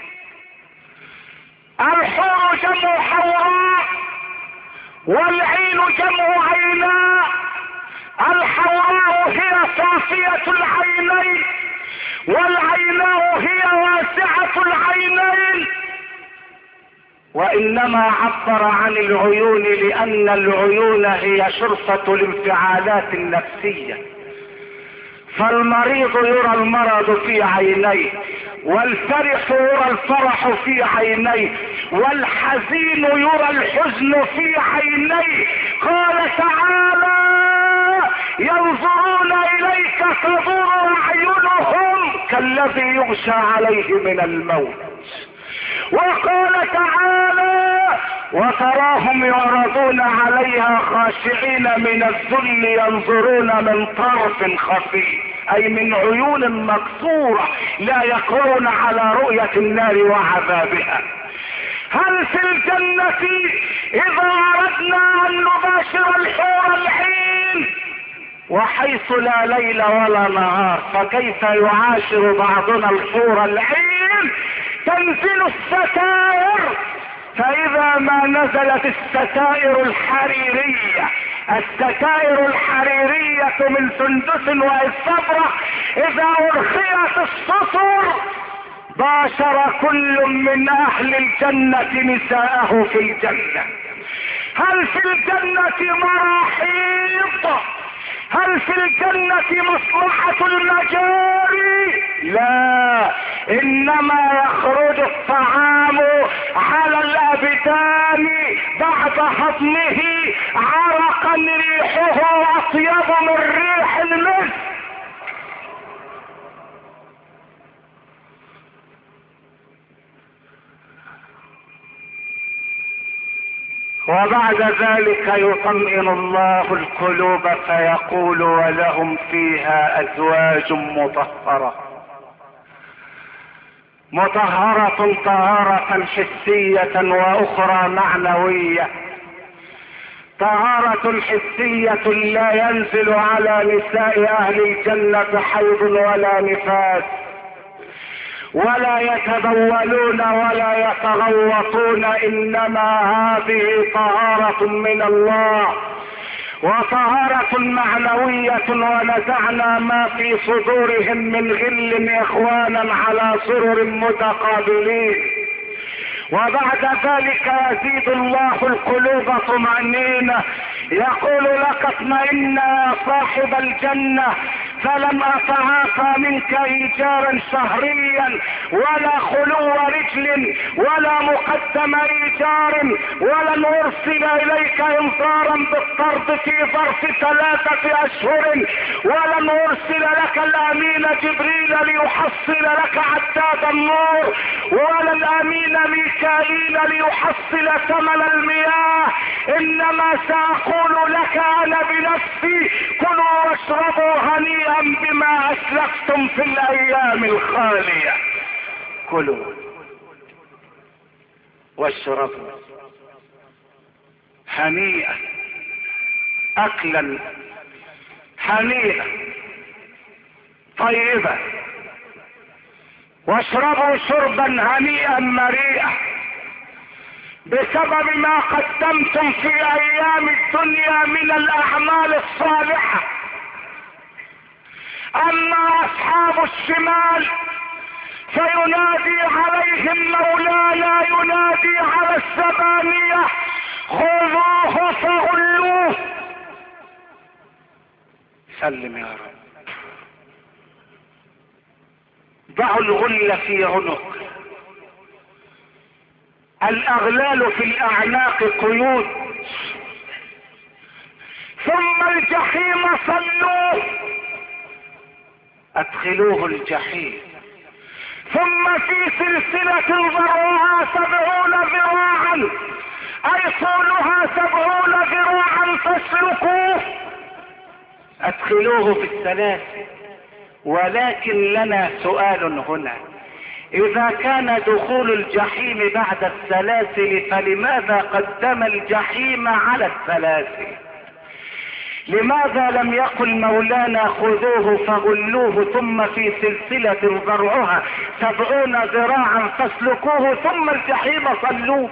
الحور جمع حوراء والعين جمع عيناء. الحوراء هي صافية العينين والعيناء هي واسعة العينين. وانما عبر عن العيون لان العيون هي شرفة الانفعالات النفسية. فالمريض يرى المرض في عينيه، والفرح يرى الفرح في عينيه، والحزين يرى الحزن في عينيه. قال تعالى ينظرون اليك تدور اعينهم كالذي يغشى عليه من الموت. وقال تعالى وتراهم يعرضون عليها خاشعين من الذل ينظرون من طرف خفي، اي من عيون مكسورة لا يقرون على رؤية النار وعذابها. هل في الجنة اذا اردنا ان نباشر الحور العين وحيث لا ليل ولا نهار فكيف يعاشر بعضنا الحور العين؟ تنزل الستائر، فاذا ما نزلت الستائر الحريرية الستائر الحريرية من سندس واستبرق اذا ارخيت السطر باشر كل من اهل الجنة نساءه في الجنة. هل في الجنة مراحيض؟ هل في الجنة مصلحة المجاري؟ لا، انما يخرج الطعام على الابدان بعد هضمه عرقا ريحه اطيب من ريح المسك. وبعد ذلك يطمئن الله القلوب فيقول ولهم فيها ازواج مطهرة مطهرة طهارة حسية واخرى معنوية. طهارة حسية لا ينزل على نساء اهل الجنة حيض ولا نفاس، ولا يتبولون ولا يتغوطون، انما هذه طهارة من الله وطهارة معنوية. ونزعنا ما في صدورهم من غل اخوانا على سرر متقابلين. وبعد ذلك يزيد الله القلوب طمأنينة، يقول لك اطمئن يا صاحب الجنة فلم اتعافى منك ايجارا شهريا ولا خلو رجل ولا مقدم ايجار، ولن ارسل اليك انذارا بالطرد في ظرف ثلاثة اشهر، ولن ارسل لك الامين جبريل ليحصل لك عداد النور، ولا الامين ميكائيل ليحصل ثمن المياه. انما ساقول لك انا بنفسي كلوا واشربوا هنيئا بما اسلفتم في الايام الخالية. كلوا واشربوا هنيئا، اكلا هنيئا طيبا، واشربوا شربا هنيئا مريئا بسبب ما قدمتم في ايام الدنيا من الاعمال الصالحة. اما اصحاب الشمال فينادي عليهم مولانا ينادي على الزبانية خذوه فغلوه. سلم يا رب. ضعوا الغل في عنق، الاغلال في الاعناق قيود، ثم الجحيم صلوه ادخلوه الجحيم، ثم في سلسلة ذرعها سبعون ذراعا اي طولها سبعون ذراعا فاسلكوه ادخلوه في السلاسل. ولكن لنا سؤال هنا، اذا كان دخول الجحيم بعد السلاسل فلماذا قدم الجحيم على السلاسل؟ لماذا لم يقل مولانا خذوه فغلوه ثم في سلسلة ذرعها سبعون ذراعا فاسلكوه ثم الجحيم صلوه؟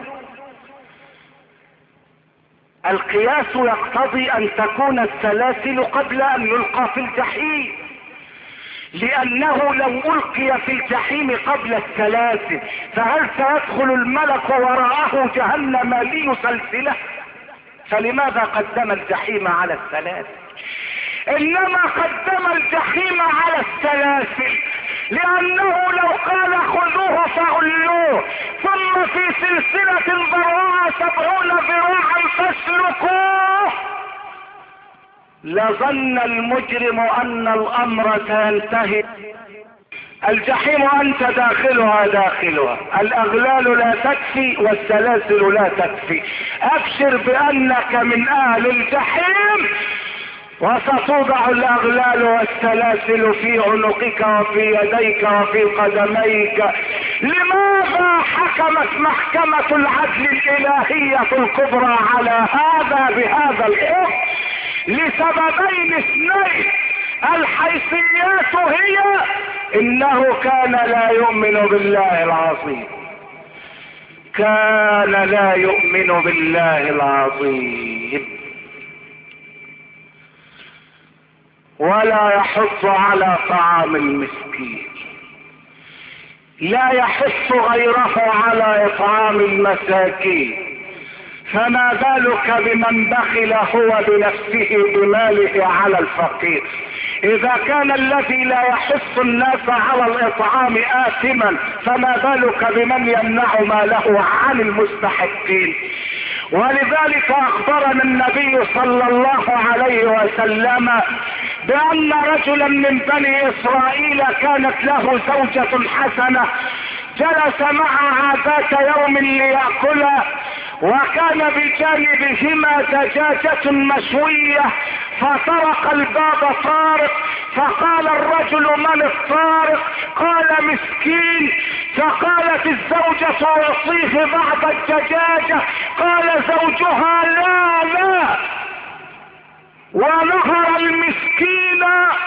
القياس يقتضي ان تكون السلاسل قبل ان يلقى في الجحيم، لانه لو القي في الجحيم قبل السلاسل فهل سيدخل الملك وراءه جهنم ليسلسله؟ فلماذا قدم الجحيم على السلاسل؟ انما قدم الجحيم على السلاسل لانه لو قال خذوه فغلوه ثم في سلسلة ذرعها سبعون ذراعا فاسلكوه لظن المجرم ان الامر سينتهي. الجحيم انت داخلها داخلها، الاغلال لا تكفي والسلاسل لا تكفي. ابشر بانك من اهل الجحيم وستوضع الاغلال والسلاسل في عنقك وفي يديك وفي قدميك. لماذا حكمت محكمة العدل الالهية الكبرى على هذا بهذا الحكم؟ لسببين اثنين، الحيثيات هي انه كان لا يؤمن بالله العظيم، كان لا يؤمن بالله العظيم. ولا يحض على طعام المسكين، لا يحث غيره على اطعام المساكين، فما بالك بمن بخل هو بنفسه بماله على الفقير؟ اذا كان الذي لا يحث الناس على الاطعام آثما، فما بالك بمن يمنع ماله عن المستحقين؟ ولذلك اخبرنا النبي صلى الله عليه وسلم بان رجلا من بني اسرائيل كانت له زوجة حسنة، جلس معها ذات يوم ليأكلا، وكان بجانبهما دجاجة مشوية، فطرق الباب طارق، فقال الرجل: من الطارق؟ قال: مسكين. فقالت الزوجة: وصيف بعض الدجاجة. قال زوجها: لا لا. ونهر المسكين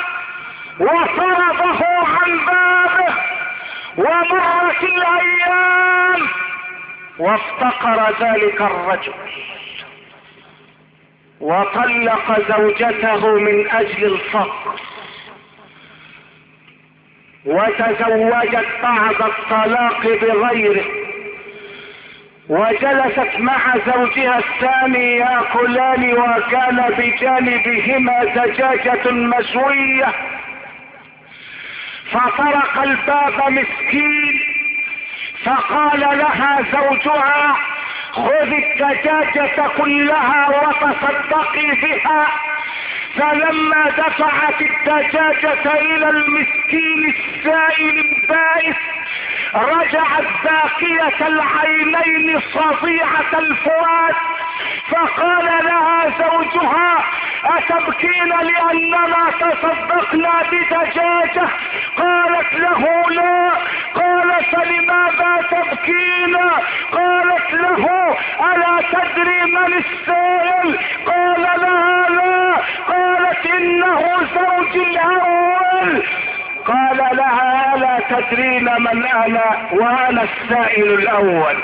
وطرده عن بابه، ومرت الايام وافتقر ذلك الرجل وطلق زوجته من اجل الفقر، وتزوجت بعد الطلاق بغيره، وجلست مع زوجها الثاني ياكلان، وكان بجانبهما دجاجة مشوية، فطرق الباب مسكين، فقال لها زوجها: خذ الدجاجة كلها وتصدقي بها. فلما دفعت الدجاجة الى المسكين السائل البائس، رجعت باكية العينين صفيعة الفؤاد، فقال لها زوجها: أتبكين لأننا تصدقنا بدجاجة؟ قالت له: لا. قال: فلماذا تبكين؟ قالت له: ألا تدري من السائل؟ قال لها: لا. قالت: إنه زوجي الأول. قال لها: ألا تدرين من أنا وأنا السائل الأول؟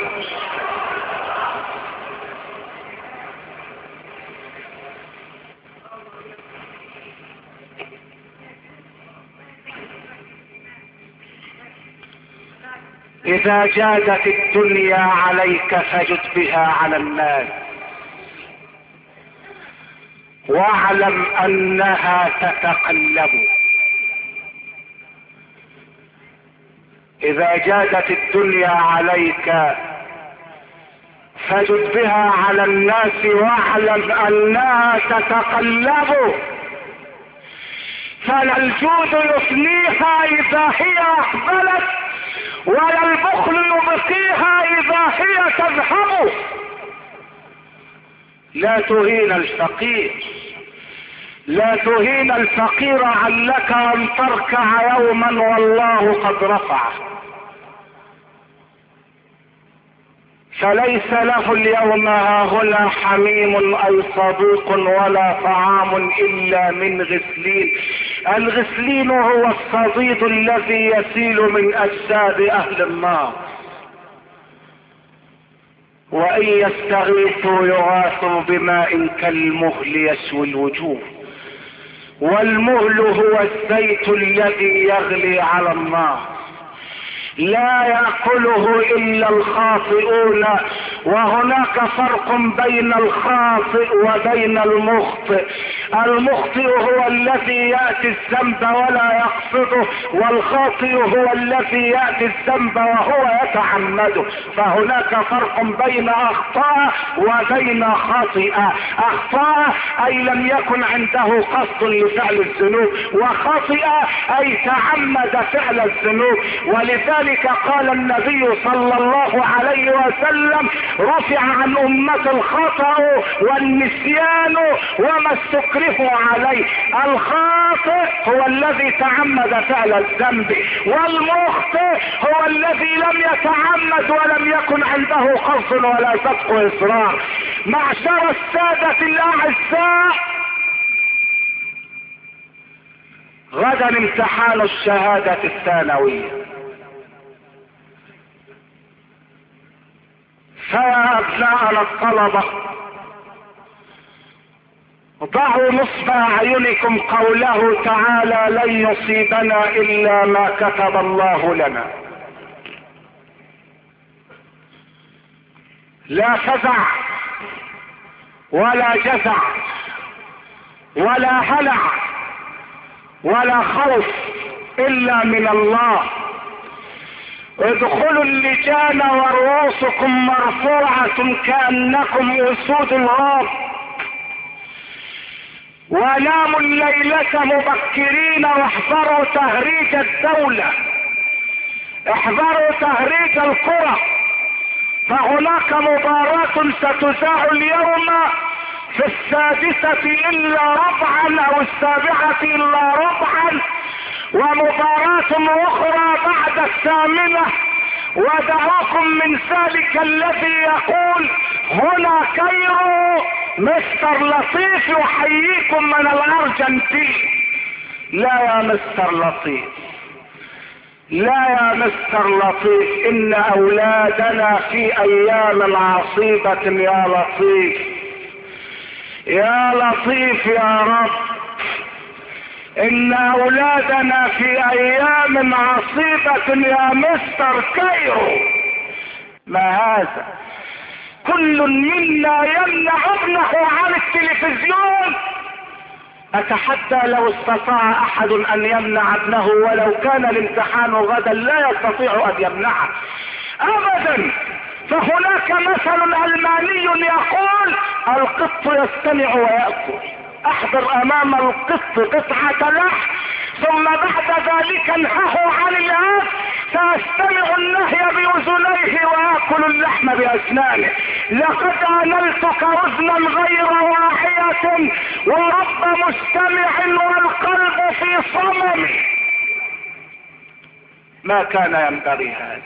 إذا جادت الدنيا عليك فجد بها على الناس، واعلم أنها تتقلب. إذا جادت الدنيا عليك فجد بها على الناس، واعلم أنها تتقلب. فلا الجود يفنيها إذا هي أقبلت، ولا البخل يبقيها إذا هي تذهب. لا تهين الفقير، لا تهين الفقير، علك أن تركع يوما والله قد رفعه. فليس له اليوم هاهنا حميم أي صديق ولا طعام إلا من غسلين. الغسلين هو الصديد الذي يسيل من أجساد أهل النار. وإن يستغيثوا يغاثوا بماء كالمهل يسوي الوجوه، والمهل هو الزيت الذي يغلي على النار، لا يأكله إلا الخاطئون. وهناك فرق بين الخاطئ وبين المخطئ. المخطئ هو الذي يأتي الذنب ولا يقصده، والخاطئ هو الذي يأتي الذنب وهو يتعمده. فهناك فرق بين أخطاء وبين خاطئة. أخطاء أي لم يكن عنده قصد لفعل الذنوب، وخاطئة أي تعمد فعل الذنوب. ولذلك قال النبي صلى الله عليه وسلم: رفع عن أمة الخطأ والنسيان وما استكرهوا عليه. الخاطئ هو الذي تعمد فعل الذنب، والمخطئ هو الذي لم يتعمد ولم يكن عنده قصد ولا صدق إصرار. معشر السادة الأعزاء، غدا امتحان الشهادة الثانوية، فيا أبناءنا الطلبة، ضعوا نصب اعينكم قوله تعالى لن يصيبنا الا ما كتب الله لنا. لا فزع ولا جزع ولا هلع ولا خوف الا من الله. ادخلوا اللجان ورؤوسكم مرفوعة كأنكم اسود الغاب، وناموا الليلة مبكرين واحذروا تهريج الدولة، احذروا تهريج القرى، فهناك مباراة ستذاع اليوم في السادسة الا ربعا او السابعة الا ربعا، ومباراة اخرى بعد الثامنة. ودعوكم من ذلك الذي يقول هنا كايرو مستر لطيف يحييكم من الارجنتين. لا يا مستر لطيف، لا يا مستر لطيف، ان اولادنا في ايام عصيبة يا لطيف، يا لطيف يا رب، ان اولادنا في ايام عصيبة يا مستر كايرو. ما هذا؟ كل منا يمنع ابنه عن التلفزيون. اتحدى لو استطاع احد ان يمنع ابنه ولو كان الامتحان غدا لا يستطيع ان يمنعه ابدا. فهناك مثل الماني يقول القط يستمع ويأكل. احضر امام القط قطعة لحم ثم بعد ذلك انهه عن الاكل، سيستمع النهي باذنيه ويأكل اللحم باسنانه. لقد انلتك اذنا غير واعية ورب مستمع والقلب في صمم. ما كان ينبغي هذا.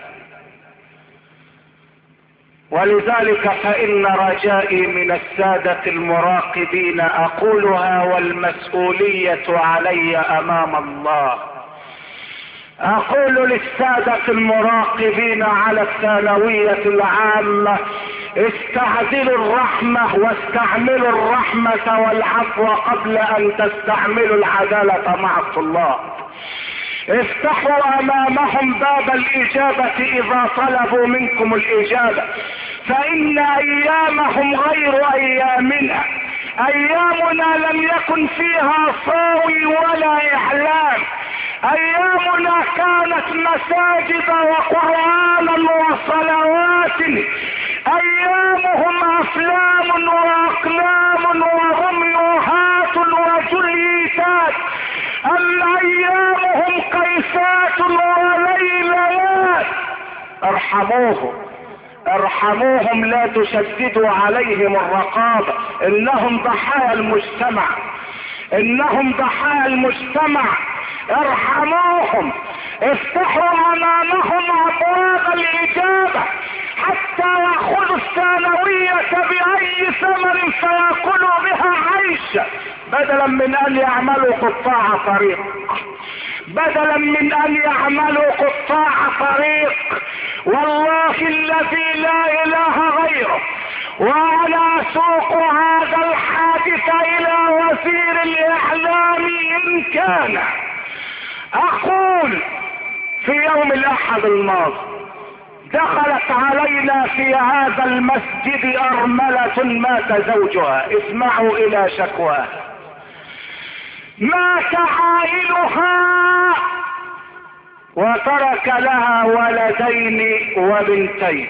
ولذلك فإن رجائي من السادة المراقبين أقولها والمسؤولية علي أمام الله، أقول للسادة المراقبين على الثانوية العامة استعجلوا الرحمة واستعملوا الرحمة والعفو قبل أن تستعملوا العدالة مع الطلاب. افتحوا امامهم باب الاجابة اذا طلبوا منكم الاجابة، فان ايامهم غير ايامنا. ايامنا لم يكن فيها صاوي ولا اعلام، ايامنا كانت مساجد وقرآنا وصلوات. ايامهم افلام واقلام ورميوهات وجليتات، اما ايامهم قيسات وليلات. ارحموهم ارحموهم، لا تشددوا عليهم الرقابة، انهم ضحايا المجتمع، انهم ضحايا المجتمع. ارحموهم، افتحوا امامهم ابواب الاجابة حتى ياخذوا الثانوية باي ثمن فياكلوا بها عيشا، بدلا من ان يعملوا قطاع طريق، بدلا من ان يعملوا قطاع طريق. والله الذي لا اله غيره، وانا اسوق هذا الحادث الى وزير الاعلام ان كان. اقول في يوم الاحد الماضي دخلت علينا في هذا المسجد ارملة مات زوجها، اسمعوا الى شكواها. مات عائلها وترك لها ولدين وبنتين،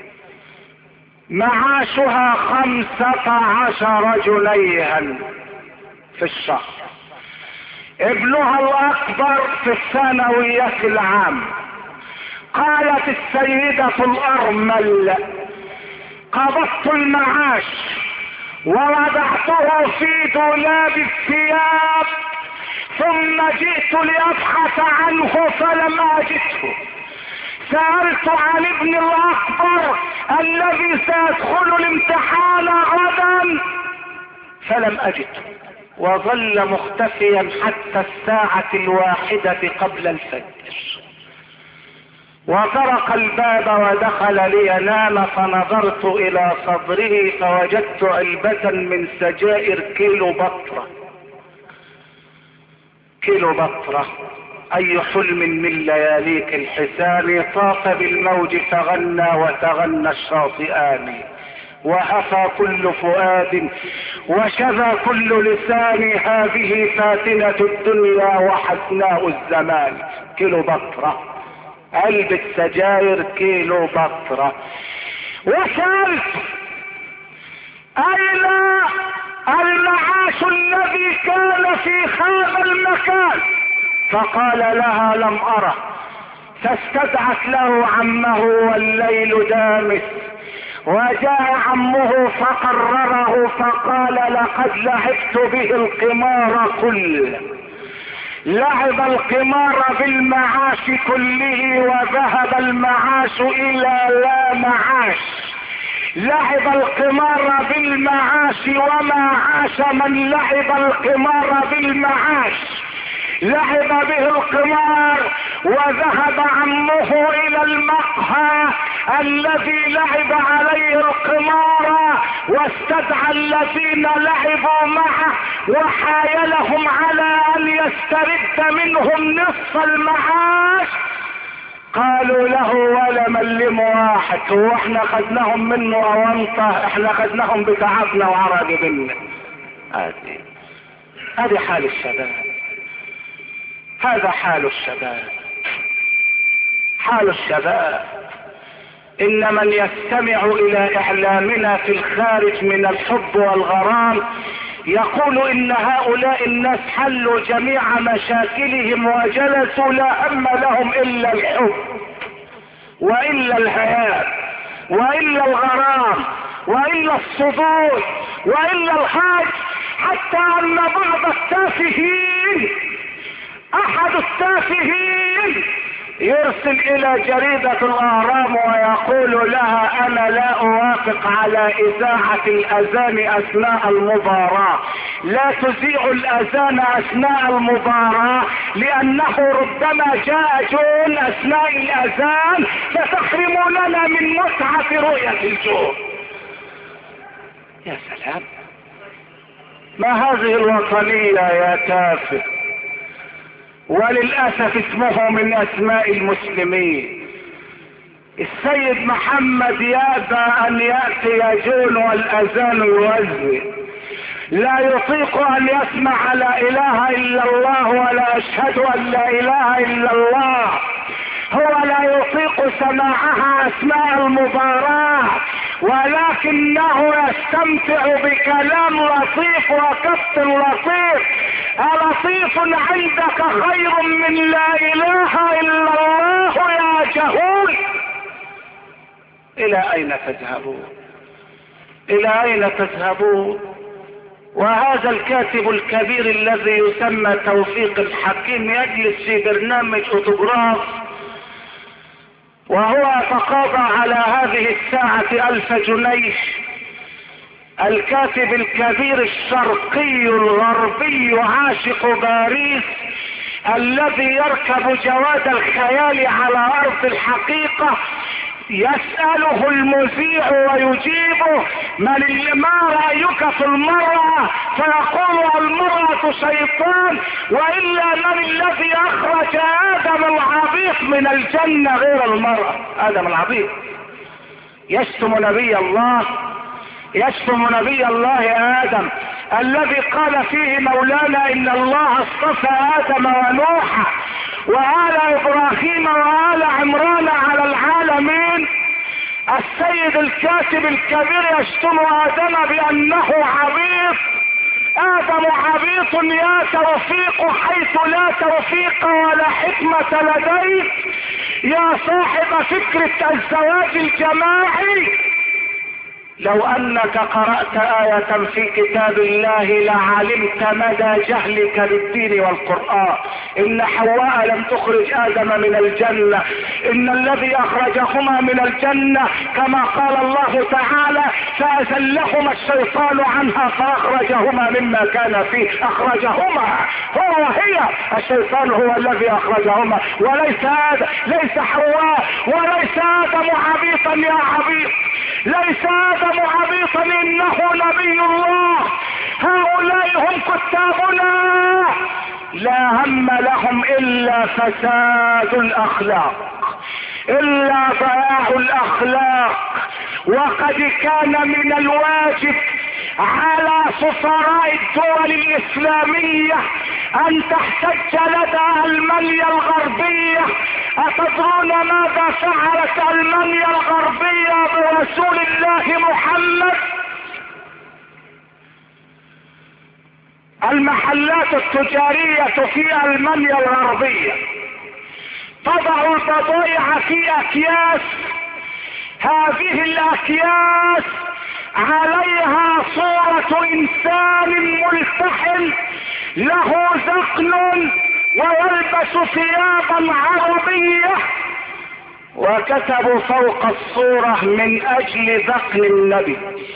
معاشها خمسة عشر جنيها في الشهر. ابنها الاكبر في الثانوية العام. قالت السيدة الارمل قبضت المعاش ووضعته في دولاب الثياب، ثم جئت لابحث عنه فلم اجده. سألت عن ابن الاكبر الذي سيدخل الامتحان غدا فلم اجده، وظل مختفيا حتى الساعة الواحدة قبل الفجر. وطرق الباب ودخل لينام، فنظرت الى صدره فوجدت علبة من سجائر كيلو بطرة. كيلو بطرة، اي حلم من لياليك الحسان، طاف بالموج فغنى وتغنى الشاطئان، وهفى كل فؤاد وشذى كل لسان، هذه فاتنة الدنيا وحسناء الزمان. كيلو بطرة، علبة سجاير كيلو بطرة. وسألت اين المعاش الذي كان في هذا المكان؟ فقال لها لم اره. فاستدعت له عمه والليل دامس، وجاء عمه فقرره فقال لقد لعبت به القمار كله. لعب القمار بالمعاش كله وذهب المعاش الى لا معاش. لعب القمار بالمعاش وما عاش من لعب القمار بالمعاش. لعب به القمار وذهب عمه الى المقهى الذي لعب عليه القمار، واستدعى الذين لعبوا معه وحايلهم على ان يسترد منهم نصف المعاش. قالوا له ولا ملم واحد، هو احنا خدناهم منه اوانطه؟ احنا خدناهم بتعبنا وعرق بنا. هذه هذه حال الشباب، هذا حال الشباب، حال الشباب. ان من يستمع الى اعلامنا في الخارج من الحب والغرام يقول ان هؤلاء الناس حلوا جميع مشاكلهم وجلسوا لا هم لهم الا الحب والا الهيام والا الغرام والا الصدور والا الحاج. حتى ان بعض التافهين، احد التافهين يرسل الى جريدة الاهرام ويقول لها انا لا اوافق على اذاعة الاذان اثناء المباراة، لا تذيع الاذان اثناء المباراة لانه ربما جاء جون اثناء الاذان فتحرموننا من متعة رؤية الجون. يا سلام، ما هذه الوطنية يا تافه؟ وللأسف اسمه من اسماء المسلمين. السيد محمد يأبى ان يأتي جون والاذان يوزن، لا يطيق ان يسمع لا اله الا الله ولا اشهد ان لا اله الا الله. هو لا يطيق سماعها اثناء المباراة، ولكنه يستمتع بكلام لطيف وكف لطيف. ألطيف عندك خير من لا اله الا الله يا جهول؟ الى اين تذهبون؟ الى اين تذهبون؟ وهذا الكاتب الكبير الذي يسمى توفيق الحكيم يجلس في برنامج اوتوغراف وهو يتقاضى على هذه الساعة الف جنيه. الكاتب الكبير الشرقي الغربي عاشق باريس الذي يركب جواد الخيال على ارض الحقيقة، يسأله المذيع ويجيبه من ما رأيك في المرأة؟ فيقول المرأة شيطان، وإلا من الذي أخرج آدم العبيط من الجنة غير المرأة؟ آدم العبيط يشتم نبي الله، يشتم نبي الله آدم الذي قال فيه مولانا إن الله اصطفى آدم ونوحا وآل إبراهيم وآل عمران على العالمين. السيد الكاتب الكبير يشتم آدم بأنه عبيط. آدم عبيط يا توفيق حيث لا توفيق ولا حكمة لديك يا صاحب فكرة الزواج الجماعي. لو انك قرأت آية في كتاب الله لعلمت مدى جهلك بالدين والقرآن. ان حواء لم تخرج ادم من الجنة، ان الذي اخرجهما من الجنة كما قال الله تعالى فازلهما الشيطان عنها فاخرجهما مما كان فيه. اخرجهما هو وهي، الشيطان هو الذي اخرجهما وليس آدم، ليس حواء وليس ادم عبيطا يا عبيط، ليس ادم عبيطا انه نبي الله. هؤلاء هم كتابنا لا هم لهم الا فساد الاخلاق، الا ضياع الاخلاق. وقد كان من الواجب على سفراء الدول الاسلامية ان تحتج لدى المانيا الغربية. اتدرون ماذا فعلت المانيا الغربية برسول الله محمد؟ المحلات التجارية في المانيا الغربية تضع البضائع في اكياس، هذه الاكياس عليها صورة انسان ملتحم له ذقن ويلبس ثيابا عربية، وكتبوا فوق الصورة من اجل ذقن النبي،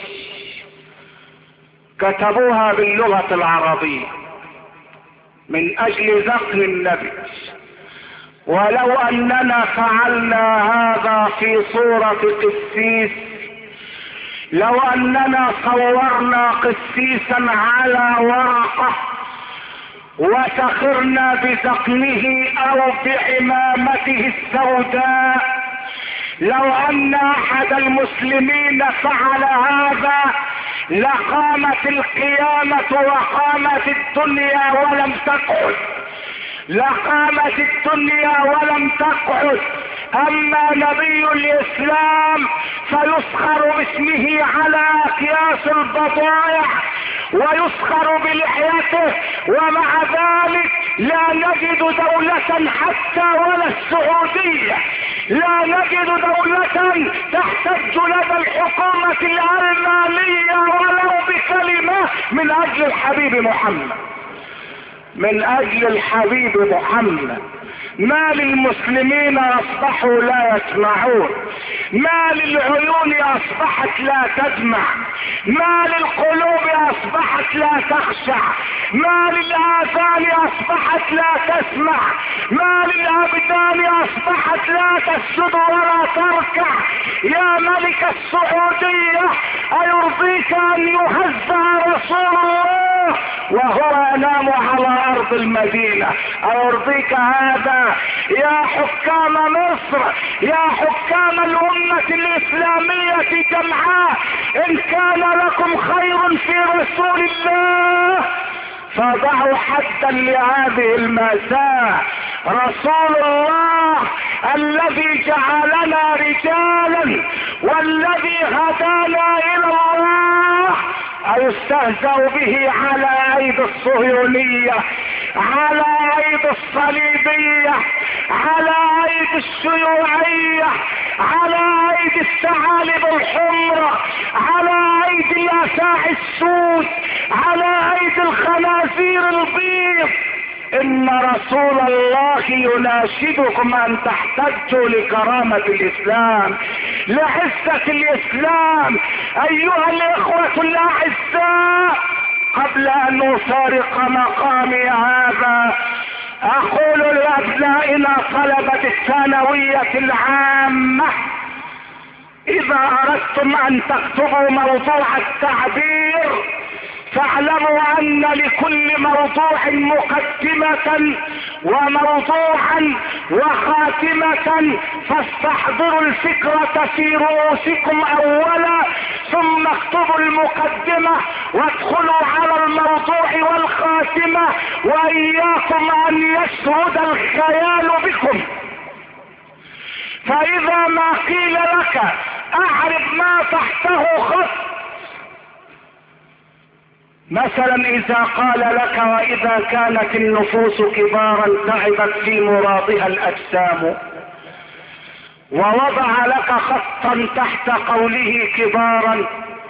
كتبوها باللغة العربية من اجل ذقن النبي. ولو اننا فعلنا هذا في صورة قسيس، لو اننا صورنا قسيسا على ورقة وسخرنا بذقنه او بعمامته السوداء، لو ان احد المسلمين فعل هذا لقامت القيامة وقامت الدنيا ولم تقعد، لقامت الدنيا ولم تقعد. اما نبي الاسلام فيسخر باسمه على اكياس البضائع ويسخر بلحيته، ومع ذلك لا نجد دولة حتى ولا السعودية، لا نجد دولة تحتج لدى الحكومة الألمانية ولو بكلمة من اجل الحبيب محمد، من اجل الحبيب محمد. ما للمسلمين اصبحوا لا يسمعون، ما للعيون اصبحت لا تدمع، ما للقلوب اصبحت لا تخشع، ما للاذان اصبحت لا تسمع، ما للابدان اصبحت لا تسجد ولا تركع. يا ملك السعودية ايرضيك ان يهزأ رسول الله وهو ينام على ارض المدينة؟ ايرضيك هذا؟ يا حكام مصر، يا حكام الامة الاسلامية جمعاء، ان كان لكم خير في رسول الله فضعوا حدا لهذه المأساة. رسول الله الذي جعلنا رجالا والذي هدانا الى الله أيستهزأ به على ايدي الصهيونية، على ايدي الصليبية، على ايدي الشيوعية، على ايدي الثعالب الحمرة، على ايدي الافاعي السود، على ايدي الخنازير البيض. ان رسول الله يناشدكم ان تحتجوا لكرامة الاسلام، لعزة الاسلام. ايها الاخوة الاعزاء، قبل ان افارق مقامي هذا اقول لابنائنا طلبة الثانوية العامة، اذا اردتم ان تكتبوا موضوع التعبير فاعلموا ان لكل موضوع مقدمة وموضوعا وخاتمة، فاستحضروا الفكرة في رؤوسكم اولا ثم اكتبوا المقدمة وادخلوا على الموضوع والخاتمة، واياكم ان يسود الخيال بكم. فاذا ما قيل لك اعرف ما تحته خط، مثلا اذا قال لك واذا كانت النفوس كبارا تعبت في مرادها الاجسام، ووضع لك خطا تحت قوله كبارا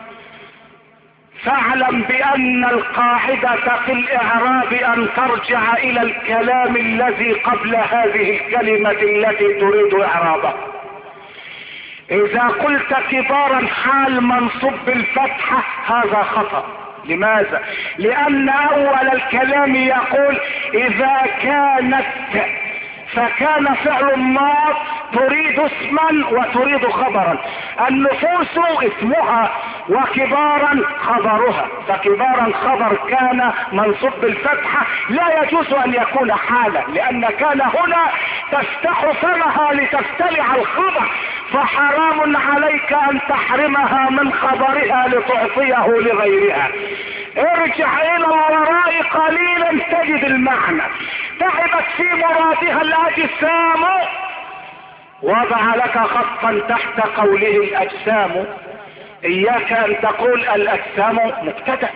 فاعلم بان القاعدة في الاعراب ان ترجع الى الكلام الذي قبل هذه الكلمة التي تريد اعرابها. اذا قلت كبارا حال منصوب بالفتحة هذا خطأ. لماذا؟ لان اول الكلام يقول اذا كانت، فكان فعل ماض تريد اسما وتريد خبرا. النفوس اسمها وكبارا خبرها، فكبارا خبر كان منصوب بالفتحة لا يجوز ان يكون حالا، لان كان هنا تفتح فمها لتفتلع الخبر، فحرام عليك ان تحرمها من خبرها لتعطيه لغيرها. ارجع الى الوراء قليلا تجد المعنى. تعبت في مرادها الاجسام، وضع لك خطا تحت قوله الاجسام. اياك ان تقول الاجسام مبتدأ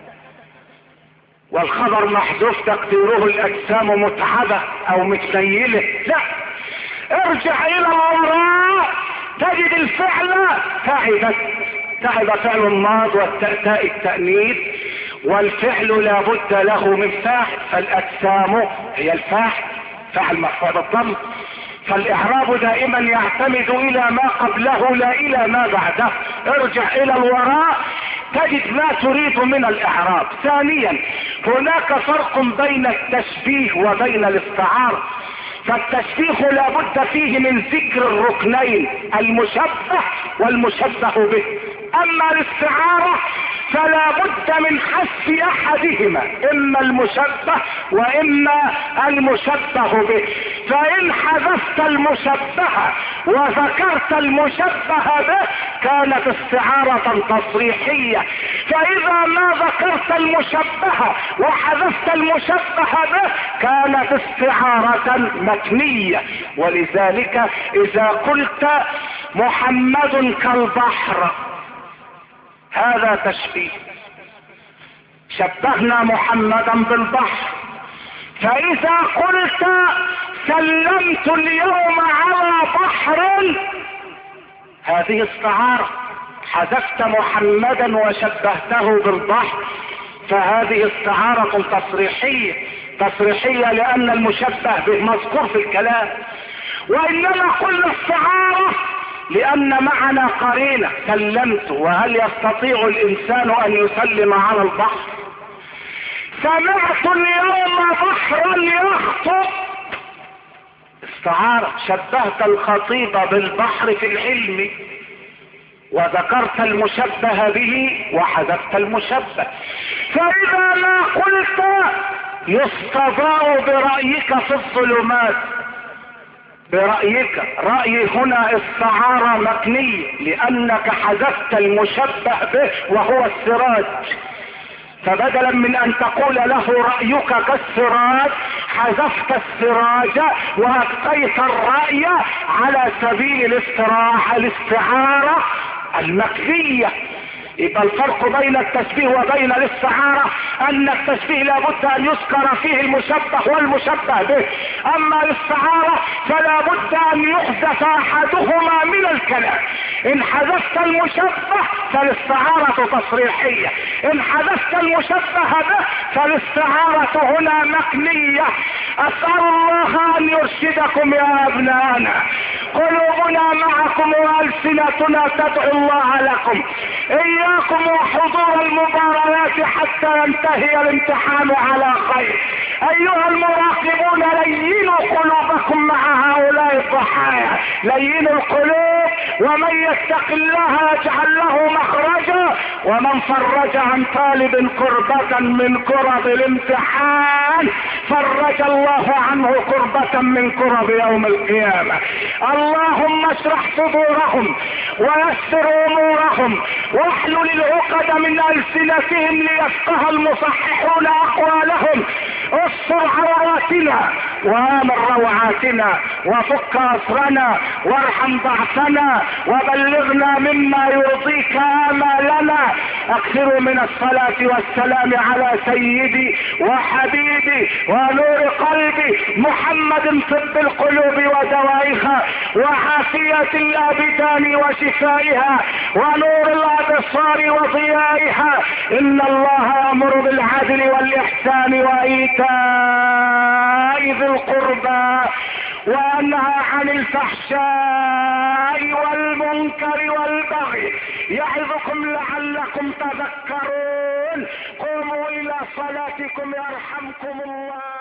والخبر محذوف تقديره الاجسام متعبة او متنيلة، لا، ارجع الى الوراء تجد الفعل تعبت. تعب فعل الماض والتاء التأنيث، والفعل لا بد له من فاعل، فالاجسام هي الفاعل، فاعل مرفوع بالضم. فالاعراب دائما يعتمد الى ما قبله لا الى ما بعده. ارجع الى الوراء تجد ما تريد من الاعراب. ثانيا هناك فرق بين التشبيه وبين الاستعارة. فالتشبيه لا بد فيه من ذكر الركنين المشبه والمشبه به، اما الاستعارة فلا بد من حذف احدهما، اما المشبه واما المشبه به. فان حذفت المشبه وذكرت المشبه به كانت استعارة تصريحية، فاذا ما ذكرت المشبه وحذفت المشبه به كانت استعارة مكنية. ولذلك اذا قلت محمد كالبحر هذا تشبيه، شبهنا محمدا بالبحر. فاذا قلت سلمت اليوم على بحر هذه استعارة، حذفت محمدا وشبهته بالبحر، فهذه استعارة تصريحية. تصريحية لان المشبه به مذكور في الكلام. وانما قلنا استعارة لان معنا قرينة سلمت، وهل يستطيع الانسان ان يسلم على البحر؟ سمعت اليوم بحرا يخطب، استعارة، شبهت الخطيب بالبحر في العلم وذكرت المشبه به وحذفت المشبه. فاذا ما قلت يستضاء برأيك في الظلمات، برأيك، رأي هنا استعارة مكنية لانك حذفت المشبه به وهو السراج، فبدلا من ان تقول له رأيك كالسراج حذفت السراج وابقيت الرأي على سبيل الاستراحة الاستعارة المكنية. يبقى الفرق بين التشبيه وبين الاستعارة ان التشبيه لابد ان يذكر فيه المشبه والمشبه به، اما الاستعارة فلا بد ان يحذف احدهما من الكلام. ان حذفت المشبه فالاستعارة تصريحية، ان حذفت المشبه به فالاستعارة هنا مكنية. اسأل الله ان يرشدكم يا ابنائنا، قلوبنا معكم والسنتنا تدعو الله لكم. اياكم وحضور المباريات حتى ينتهي الامتحان على خير. ايها المراقبون لينوا قلوبكم مع هؤلاء الضحايا، لينوا القلوب، ومن يتق الله يجعل له مخرجا، ومن فرج عن طالب كربة من كرب الامتحان فرج الله عنه كربة من كرب يوم القيامة. اللهم اشرح صدورهم ويسر امورهم واحلل العقد من السنتهم ليفقه المصححون اقوالهم. واستر عوراتنا وآمن روعاتنا وفك أسرنا وارحم ضعفنا وبلغنا مما يرضيك آمالنا. اكثروا من الصلاة والسلام على سيدي وحبيبي ونور قلبي محمد طب القلوب ودوائها وعافية الأبدان وشفائها ونور الأبصار وضيائها. إن الله يأمر بالعدل والإحسان وإيتاء ذي القربى وينهى عن الفحشاء والمنكر والبغي يعظكم لعلكم تذكرون. قوموا إلى صلاتكم يرحمكم الله.